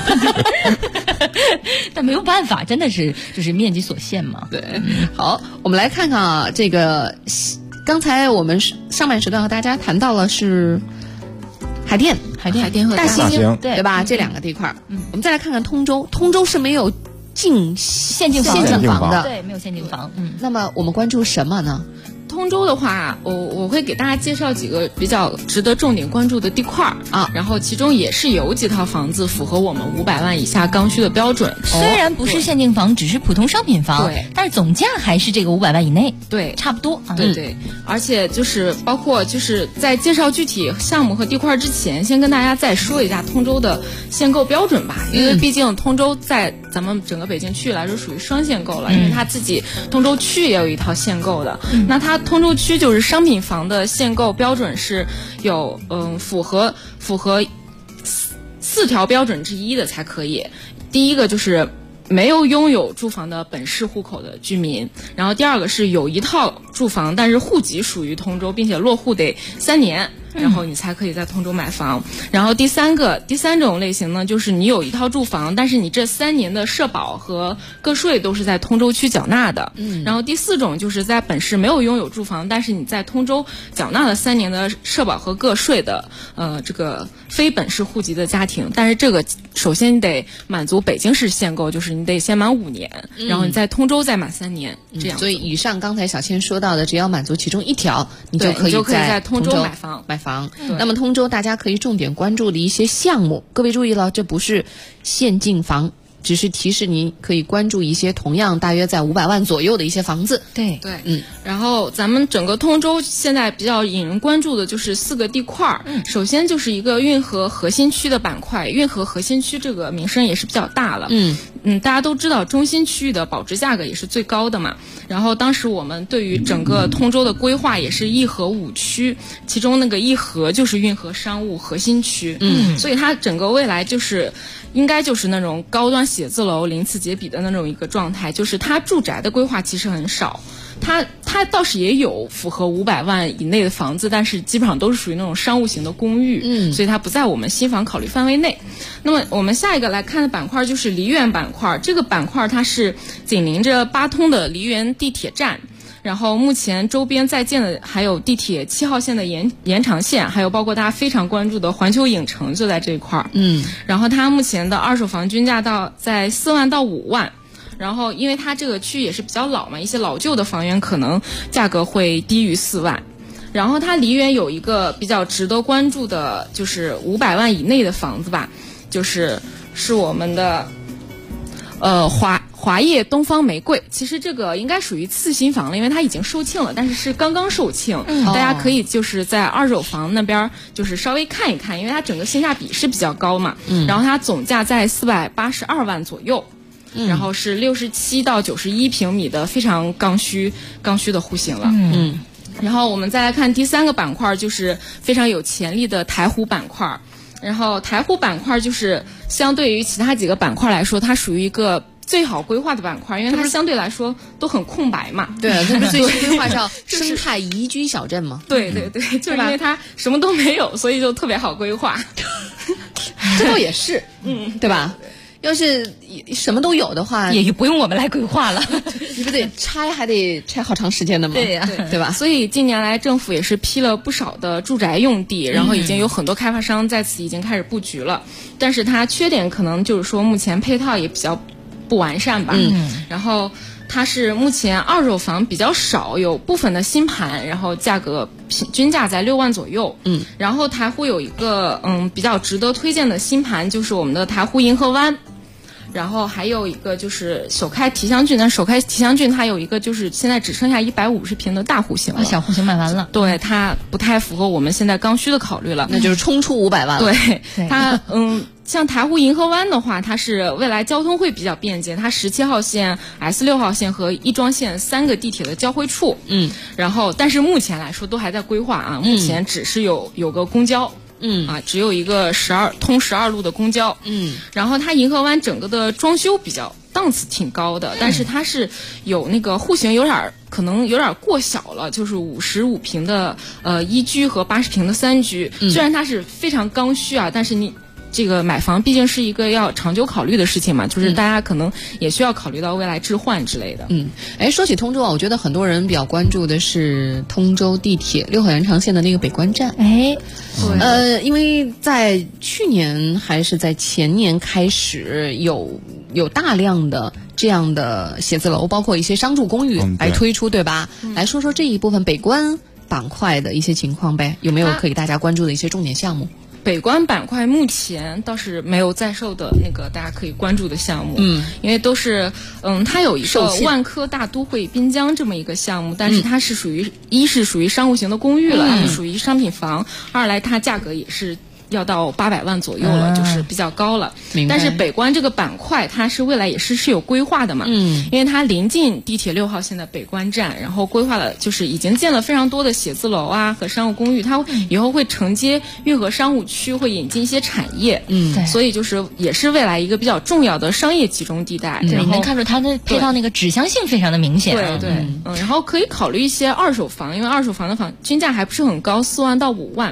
但没有办法，真的是就是面积所限嘛。 对，好，我们来看看啊，这个刚才我们上半时段和大家谈到了是海淀和大兴，对吧？这2个地块。我们再来看看通州是没有限定房的， 对，没有限定房。 那么我们关注什么呢？ 通州的话，我会给大家介绍几个比较值得重点关注的地块啊，然后其中也是有几套房子符合我们500万以下刚需的标准。 虽然不是限定房，只是普通商品房，对，但是总价还是这个500万以内， 对， 差不多。 对，而且就是包括就是在介绍具体项目和地块之前，先跟大家再说一下通州的限购标准吧，因为毕竟通州在咱们整个北京区域来说属于双限购了，因为它自己通州区也有一套限购的，那它通州区就是商品房的限购标准是有符合4条标准之一的才可以。第一个就是没有拥有住房的本市户口的居民，然后第二个是有一套住房但是户籍属于通州并且落户得3年， 然后你才可以在通州买房。然后第三种类型呢，就是你有一套住房，但是你这3年的社保和个税都是在通州区缴纳的。然后第4种就是在本市没有拥有住房，但是你在通州缴纳了3年的社保和个税的这个非本市户籍的家庭，但是这个首先你得满足北京市限购，就是你得先满5年，然后你在通州再满3年，这样。 所以以上刚才小倩说到的，只要满足其中一条，你就可以在通州买房。那么通州大家可以重点关注的一些项目，各位注意了，这不是限进房，只是提示您可以关注一些同样大约在500万左右的一些房子。 对，然后咱们整个通州现在比较引人关注的就是4个地块。首先就是一个运河核心区的板块，运河核心区这个名声也是比较大了。大家都知道中心区域的保值价格也是最高的嘛。然后当时我们对于整个通州的规划也是1河5区，其中那个1河就是运河商务核心区。所以它整个未来应该就是那种高端写字楼鳞次栉比的那种一个状态，就是它住宅的规划其实很少，它倒是也有符合500万以内的房子，但是基本上都是属于那种商务型的公寓，所以它不在我们新房考虑范围内。那么我们下一个来看的板块就是梨园板块，这个板块它是紧邻着8通的梨园地铁站。然后目前周边在建的还有地铁7号线的延长线，还有包括大家非常关注的环球影城就在这一块儿。然后它目前的二手房均价在4万到5万。然后因为它这个区域也是比较老嘛，一些老旧的房源可能价格会低于4万。然后它梨园有一个比较值得关注的，就是500万以内的房子吧，是我们的华业东方玫瑰。其实这个应该属于次新房了，因为它已经售罄了，但是刚刚售罄。大家可以就是在二手房那边就是稍微看一看，因为它整个性价比是比较高嘛。然后它总价在482万左右。然后是67到91平米的非常刚需的户型了。然后我们再来看第3个板块，就是非常有潜力的台湖板块。然后台湖板块就是相对于其他几个板块来说，它属于一个最好规划的板块，因为它相对来说都很空白嘛。 对，它不是最新规划叫生态宜居小镇吗？ 对，就是因为它什么都没有，所以就特别好规划。 这倒也是，对吧？要是什么都有的话， 也不用我们来规划了。 你不得拆，还得拆好长时间的吗？ 对呀， 对吧？ 所以近年来政府也是批了不少的住宅用地，然后已经有很多开发商在此已经开始布局了。但是它缺点可能就是说目前配套也比较不完善吧。然后它是目前二手房比较少，有部分的新盘，然后价格均价在6万左右。然后台湖有一个比较值得推荐的新盘，就是我们的台湖银河湾。然后还有一个就是首开提香郡，但首开提香郡它有一个就是现在只剩下150平的大户型了， 小户型卖完了。 对，它不太符合我们现在刚需的考虑了， 那就是冲出500万了。 对，它像台湖银河湾的话，它是未来交通会比较便捷，它17号线、S6号线和亦庄线3个地铁的交汇处。然后但是目前来说都还在规划啊，目前只是有个公交。只有一个通12路的公交。然后它银河湾整个的装修比较档次挺高的，但是它是有那个户型可能有点过小了，就是55平的1居和80平的3居。虽然它是非常刚需啊，但是你这个买房毕竟是一个要长久考虑的事情嘛，就是大家可能也需要考虑到未来置换之类的。 说起通州啊，我觉得很多人比较关注的是通州地铁6号延长线的那个北关站。因为在去年还是在前年开始有大量的这样的写字楼，包括一些商住公寓来推出，对吧？来说说这一部分北关板块的一些情况呗，有没有可以大家关注的一些重点项目？ 北关板块目前倒是没有在售的那个大家可以关注的项目，因为都是它有一个万科大都会滨江这么一个项目，但是它是属于商务型的公寓了，它是属于商品房，二来它价格也是要到800万左右了，就是比较高了。但是北关这个板块它是未来也是有规划的嘛，因为它临近地铁6号线的北关站，然后规划了就是已经建了非常多的写字楼啊和商务公寓，它以后会承接运河商务区，会引进一些产业，所以就是也是未来一个比较重要的商业集中地带。 你能看出它的配套那个指向性非常的明显。 然后可以考虑一些二手房，因为二手房的均价还不是很高，4万到5万。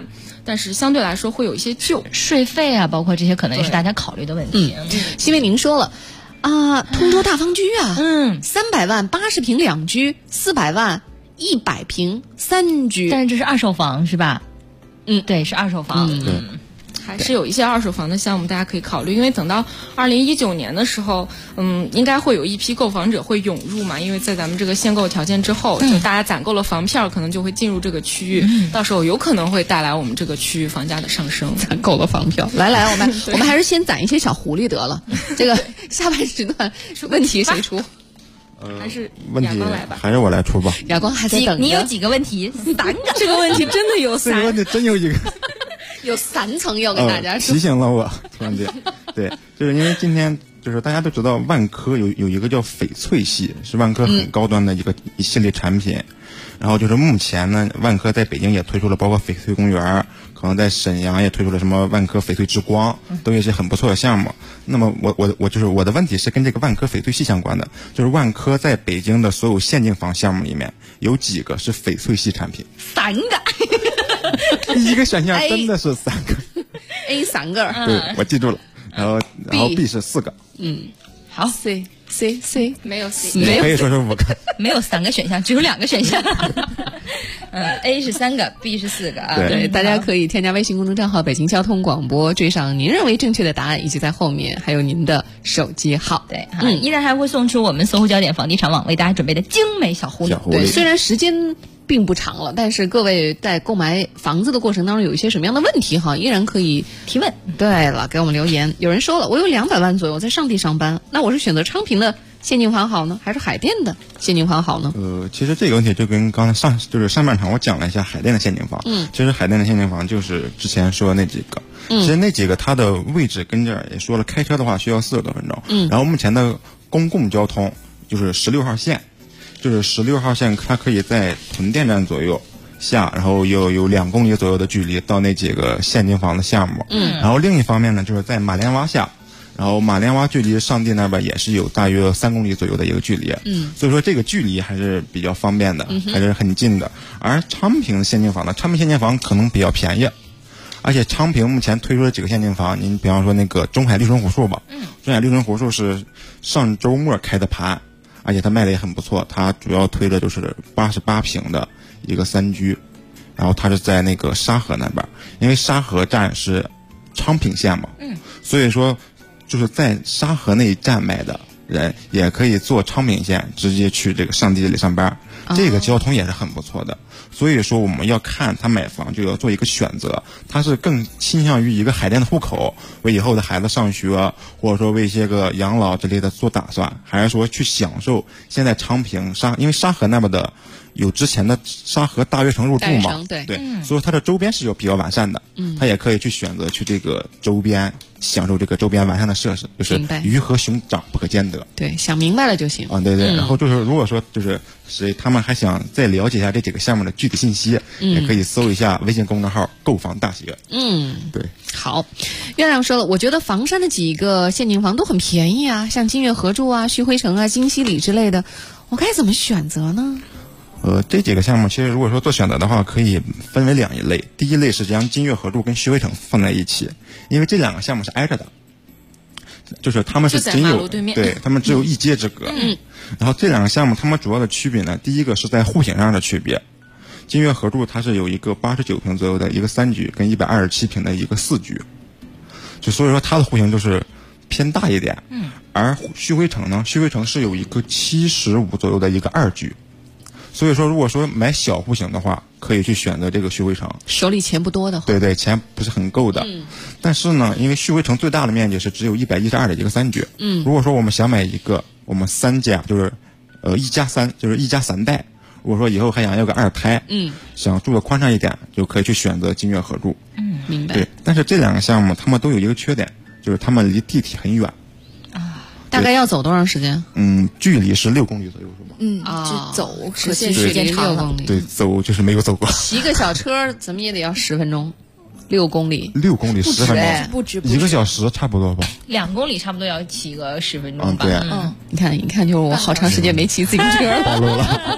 但是相对来说会有一些旧。 税费啊，包括这些可能也是大家考虑的问题。 因为您说了啊，通州大方居啊，300万80平2居，400万100平3居， 但是这是二手房是吧？对，是二手房。 还是有一些二手房的项目大家可以考虑，因为等到2019年的时候，应该会有一批购房者会涌入嘛，因为在咱们这个限购条件之后，就大家攒够了房票，可能就会进入这个区域，到时候有可能会带来我们这个区域房价的上升。 攒够了房票，来，我们还是先攒一些小狐狸得了。这个下半时段问题谁出？ 还是问题来吧， 还是我来出吧。 亚光还在等着。 你有几个问题？3个。 这个问题真的有3。 这个问题真有一个。 有3层要跟大家说。 提醒了我，突然间，对，就是因为今天就是大家都知道万科有一个叫翡翠系，是万科很高端的一系列产品。然后就是目前呢，万科在北京也推出了包括翡翠公园，可能在沈阳也推出了什么万科翡翠之光，都有一些很不错的项目。那么我就是我的问题是跟这个万科翡翠系相关的，就是万科在北京的所有限定房项目里面有几个是翡翠系产品 ？3个。 第一个选项真的是3个 ，A 3个， 对，我记住了。然后 B 是4个， 好 C 没有 C， 可以说是5个， 没有3个选项，只有2个选项。A 是3个 ，B 是4个啊。 对，大家可以添加微信公众账号北京交通广播，追上您认为正确的答案，以及在后面还有您的手机号。 对，依然还会送出我们搜狐焦点房地产网为大家准备的精美小狐狸。 对，虽然时间并不长了，但是各位在购买房子的过程当中有一些什么样的问题哈，依然可以提问。 对了，给我们留言。有人说了，我有200万左右在上地上班，那我是选择昌平的限定房好呢，还是海淀的限定房好呢？ 其实这个问题就跟刚才上半场我讲了一下海淀的限定房。其实海淀的限定房就是之前说的那几个。其实那几个它的位置跟这儿也说了，开车的话需要40多分钟。然后目前的公共交通就是16号线。就是16号线，它可以在屯甸站左右下，然后有2公里左右的距离到那几个限定房的项目。然后另一方面呢，就是在马连洼下，然后马连洼距离上地那边也是有大约3公里左右的一个距离。所以说这个距离还是比较方便的，还是很近的。而昌平的限定房呢，昌平限定房可能比较便宜，而且昌平目前推出的几个限定房，您比方说那个中海绿春湖树吧，中海绿春湖树是上周末开的盘。而且它卖的也很不错，它主要推的就是88平的一个3居，然后它是在那个沙河那边，因为沙河站是昌平县嘛，所以说就是在沙河那一站买的人也可以坐昌平县直接去这个上地里上班，这个交通也是很不错的。所以说我们要看他买房就要做一个选择，他是更倾向于一个海淀的户口，为以后的孩子上学，或者说为一些个养老之类的做打算，还是说去享受现在昌平因为沙河那边的有之前的沙河大悦城入驻嘛， 对， 所以它的周边是有比较完善的，他也可以去选择去这个周边享受这个周边完善的设施，就是鱼和熊掌不可兼得。 对，想明白了就行啊，对。然后就是如果说就是他们还想再了解一下这几个项目的具体信息，也可以搜一下微信公众号购房大学。对。 好，月亮说了，我觉得房山的几个限定房都很便宜啊，像金悦合筑啊、旭辉城啊、金禧里之类的，我该怎么选择呢？ 这几个项目其实如果说做选择的话，可以分为2类。第一类是将金悦合筑跟旭辉城放在一起，因为这2个项目是挨着的，就是他们是仅有对他们只有1街之隔。然后这2个项目他们主要的区别呢，第一个是在户型上的区别。金悦合筑它是有一个89平左右的一个3居跟127平的一个4居，就所以说它的户型就是偏大一点。而旭辉城呢，旭辉城是有一个75左右的一个2居。所以说如果说买小户型的话，可以去选择这个旭辉城， 手里钱不多的话， 对，钱不是很够的。但是呢，因为旭辉城最大的面积是只有112的一个3居。如果说我们想买一个我们3家就是1加3，就是1家3代，如果说以后还想要个2胎，想住的宽敞一点，就可以去选择金悦合筑。 明白。 对，但是这2个项目他们都有一个缺点，就是他们离地铁很远。 大概要走多长时间？ 距离是6公里左右，是吧？ 就走可见时间长了。 对，走就是没有走过。 骑个小车怎么也得要10分钟，6公里。 6公里10分钟， 不止 1个小时差不多吧。 2公里差不多要骑个10分钟吧。 对。 你看，就是我好长时间没骑自行车了。 暴露了。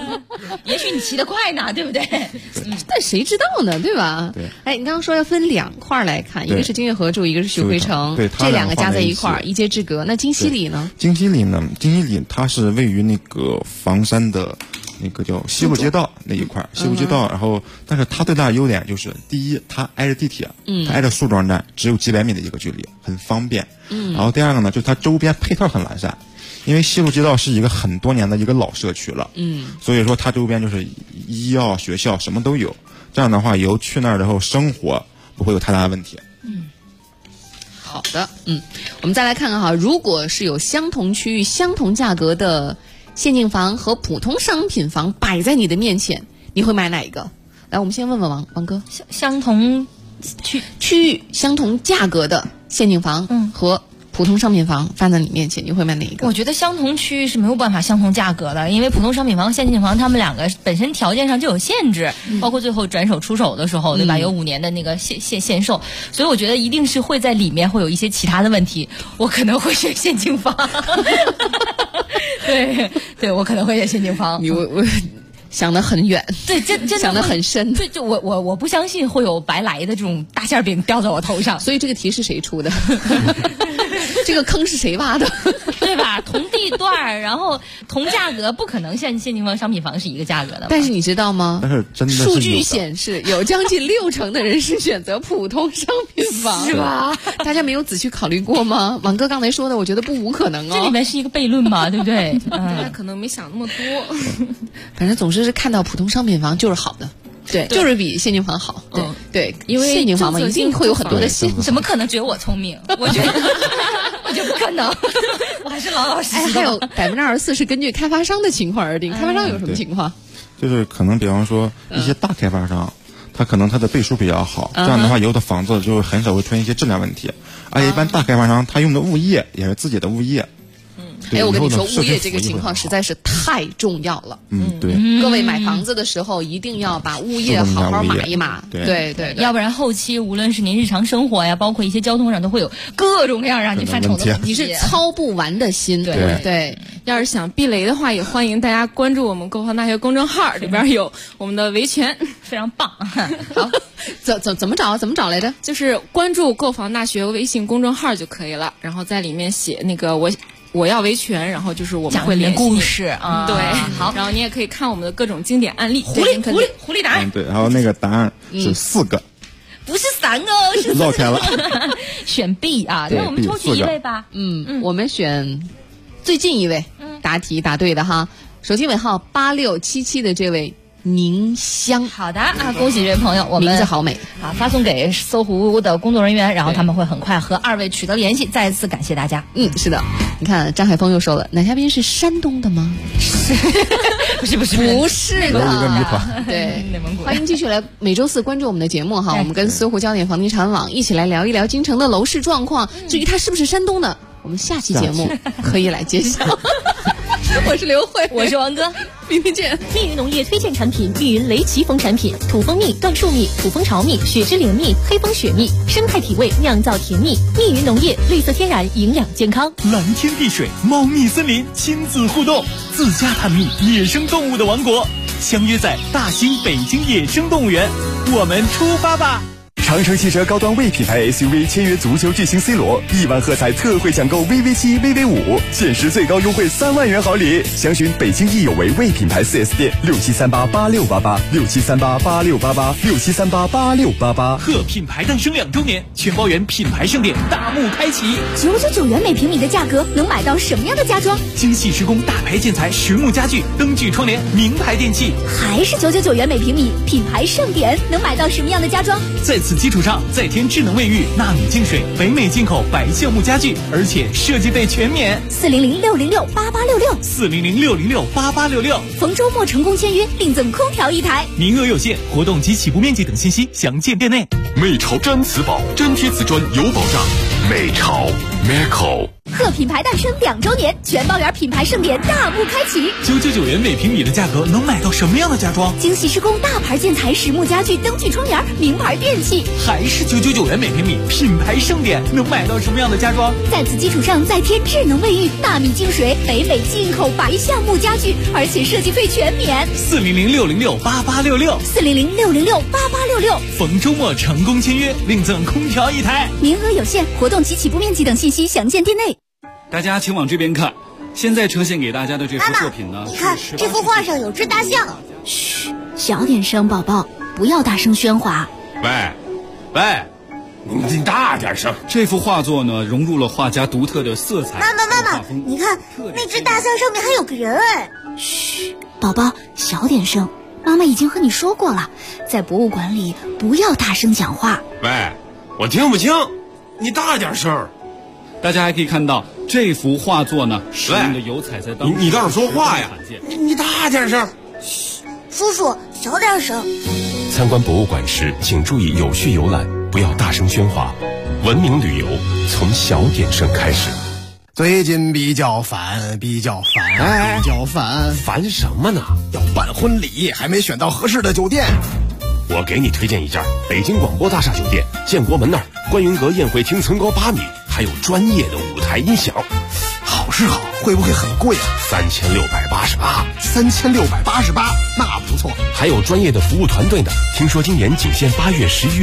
也许你骑得快呢，对不对？ 但谁知道呢，对吧？ 对。 哎，你刚刚说要分2块来看，一个是金岳合筑，一个是徐汇城， 对， 这2个加在一块儿，一街之隔。那金溪里呢？ 金溪里它是位于那个房山的那个叫西路街道那一块，西路街道。然后，但是它最大的优点就是，第一，它挨着地铁，它挨着树庄站，只有几百米的一个距离，很方便。然后第二个呢，就是它周边配套很完善。因为西路街道是一个很多年的一个老社区了，所以说它周边就是医药、学校什么都有。这样的话，以后去那儿之后生活不会有太大的问题。 好的，我们再来看看哈，如果是有相同区域、相同价格的限定房和普通商品房摆在你的面前，你会买哪一个？来，我们先问问王哥， 相同区域、相同价格的限定房和普通商品房放在你面前，你会买哪一个？ 我觉得相同区域是没有办法相同价格的，因为普通商品房和限定房，他们2个本身条件上就有限制，包括最后转手出手的时候，对吧？有5年的那个限售，所以我觉得一定是会在里面会有一些其他的问题。我可能会选限定房，对，我可能会选限定房。 我想得很远， 对，真的想得很深。 对，就我不相信会有白来的这种大馅饼掉在我头上。 所以这个题是谁出的？这个坑是谁挖的？ 对吧？同地段，然后同价格，不可能限定房、商品房是一个价格的。 但是你知道吗？ 但是真的是数据显示，有将近60%的人是选择普通商品房， 是吧？ 大家没有仔细考虑过吗？王哥刚才说的，我觉得不无可能哦。 这里面是一个悖论嘛，对不对？ 大家可能没想那么多。 反正总是看到普通商品房就是好的。对，就是比限定房好。对，因为限定房嘛，一定会有很多的限。 怎么可能只有我聪明？我觉得不可能，我还是老老实实的。 还有24%是根据开发商的情况而定。开发商有什么情况？ 就是可能比方说一些大开发商，他可能他的背书比较好，这样的话以后的房子就很少会出现一些质量问题。而且一般大开发商他用的物业也是自己的物业。 我跟你说，物业这个情况实在是太重要了。 对， 各位买房子的时候一定要把物业好好码一码。对， 要不然后期无论是您日常生活呀，包括一些交通上，都会有各种各样让你犯愁的问题。 你是操不完的心。对， 要是想避雷的话，也欢迎大家关注我们购房大学公众号，里边有我们的维权， 非常棒。 好，怎么找来着？ 就是关注购房大学微信公众号就可以了，然后在里面写那个我要维权，然然后我们会联系故事啊。 对， 好， 然后你也可以看我们的各种经典案例。 狐狸答案。 对，然后那个答案是4个， 不是3个哦，是绕开了。 选 B 啊，那我们抽取一位吧。 我们选最近一位答题答对的哈，手机尾号8677的这位宁香。 好的啊，恭喜这位朋友，我们名字好美啊，发送给搜狐的工作人员，然后他们会很快和2位取得联系。再次感谢大家。 是的，你看张海峰又说了，男嘉宾是山东的吗？ 不是的， 有一个谜团。 对，欢迎继续来每周4关注我们的节目哈，我们跟搜狐焦点房地产网一起来聊一聊京城的楼市状况。至于他是不是山东的，我们下期节目可以来揭晓。我是刘慧， 我是王哥， 明天见。 密云农业推荐产品：密云雷奇蜂产品，土蜂蜜、椴树蜜、土蜂巢蜜、雪之灵蜜、黑蜂雪蜜，生态体味，酿造甜蜜。密云农业，绿色天然，营养健康。 蓝天碧水，猫蜜森林，亲子互动，自家探秘野生动物的王国，相约在大兴北京野生动物园，我们出发吧！ 长城汽车高端 V 品牌 SUV 签约足球巨星 C 罗，1万喝彩特惠抢购 VV7、VV5，限时最高优惠3万元好礼。详询北京易有为 V 品牌4S店，67388688，67388688，67388688。 贺品牌诞生2周年，全包圆品牌盛典大幕开启。 999元每平米的价格，能买到什么样的家装？ 精细施工，大牌建材，实木家具，灯具窗帘，名牌电器。 还是999元每平米，品牌盛典，能买到什么样的家装？ 在此基础上再添智能卫浴、纳米净水、北美进口白橡木家具，而且设计费全免。 400-606-8866，400-606-8866。逢周末成功签约，另赠空调1台， 名额有限，活动及起步面积等信息详见店内。 美潮毡瓷宝，粘贴瓷砖有保障。美潮 Meco。 贺品牌诞生2周年，全包园品牌盛典大幕开启。 999元每平米的价格能买到什么样的家装？ 精细施工大牌建材、实木家具、灯具窗帘、名牌电器， 还是999元每平米，品牌盛典能买到什么样的家装？ 在此基础上再添智能卫浴、纳米净水、北美进口白橡木家具，而且设计费全免。 400-606-8866，400-606-8866，逢周末成功签约，另赠空调1台， 名额有限，活动及起步面积等信息详见店内。 大家请往这边看，现在呈现给大家的这幅作品呢， 你看这幅画上有只大象。 嘘，小点声，宝宝，不要大声喧哗。 喂，你大点声。这幅画作呢，融入了画家独特的色彩。 妈妈，你看那只大象上面还有个人哎。 嘘，宝宝，小点声。妈妈已经和你说过了，在博物馆里不要大声讲话。 喂，我听不清，你大点声。大家还可以看到这幅画作呢，使用的油彩在当中。 你倒是说话呀！你大点声。 嘘，叔叔小点声。 参观博物馆时，请注意有序游览，不要大声喧哗。文明旅游从小点声开始。 最近比较烦， 烦什么呢？ 要办婚礼，还没选到合适的酒店。 我给你推荐一家北京广播大厦酒店，建国门那儿，观云阁宴会厅层高8米，还有专业的舞台音响。 好是好，会不会很贵啊 ？3688， 那不错。 还有专业的服务团队呢。听说今年仅限8月、11月。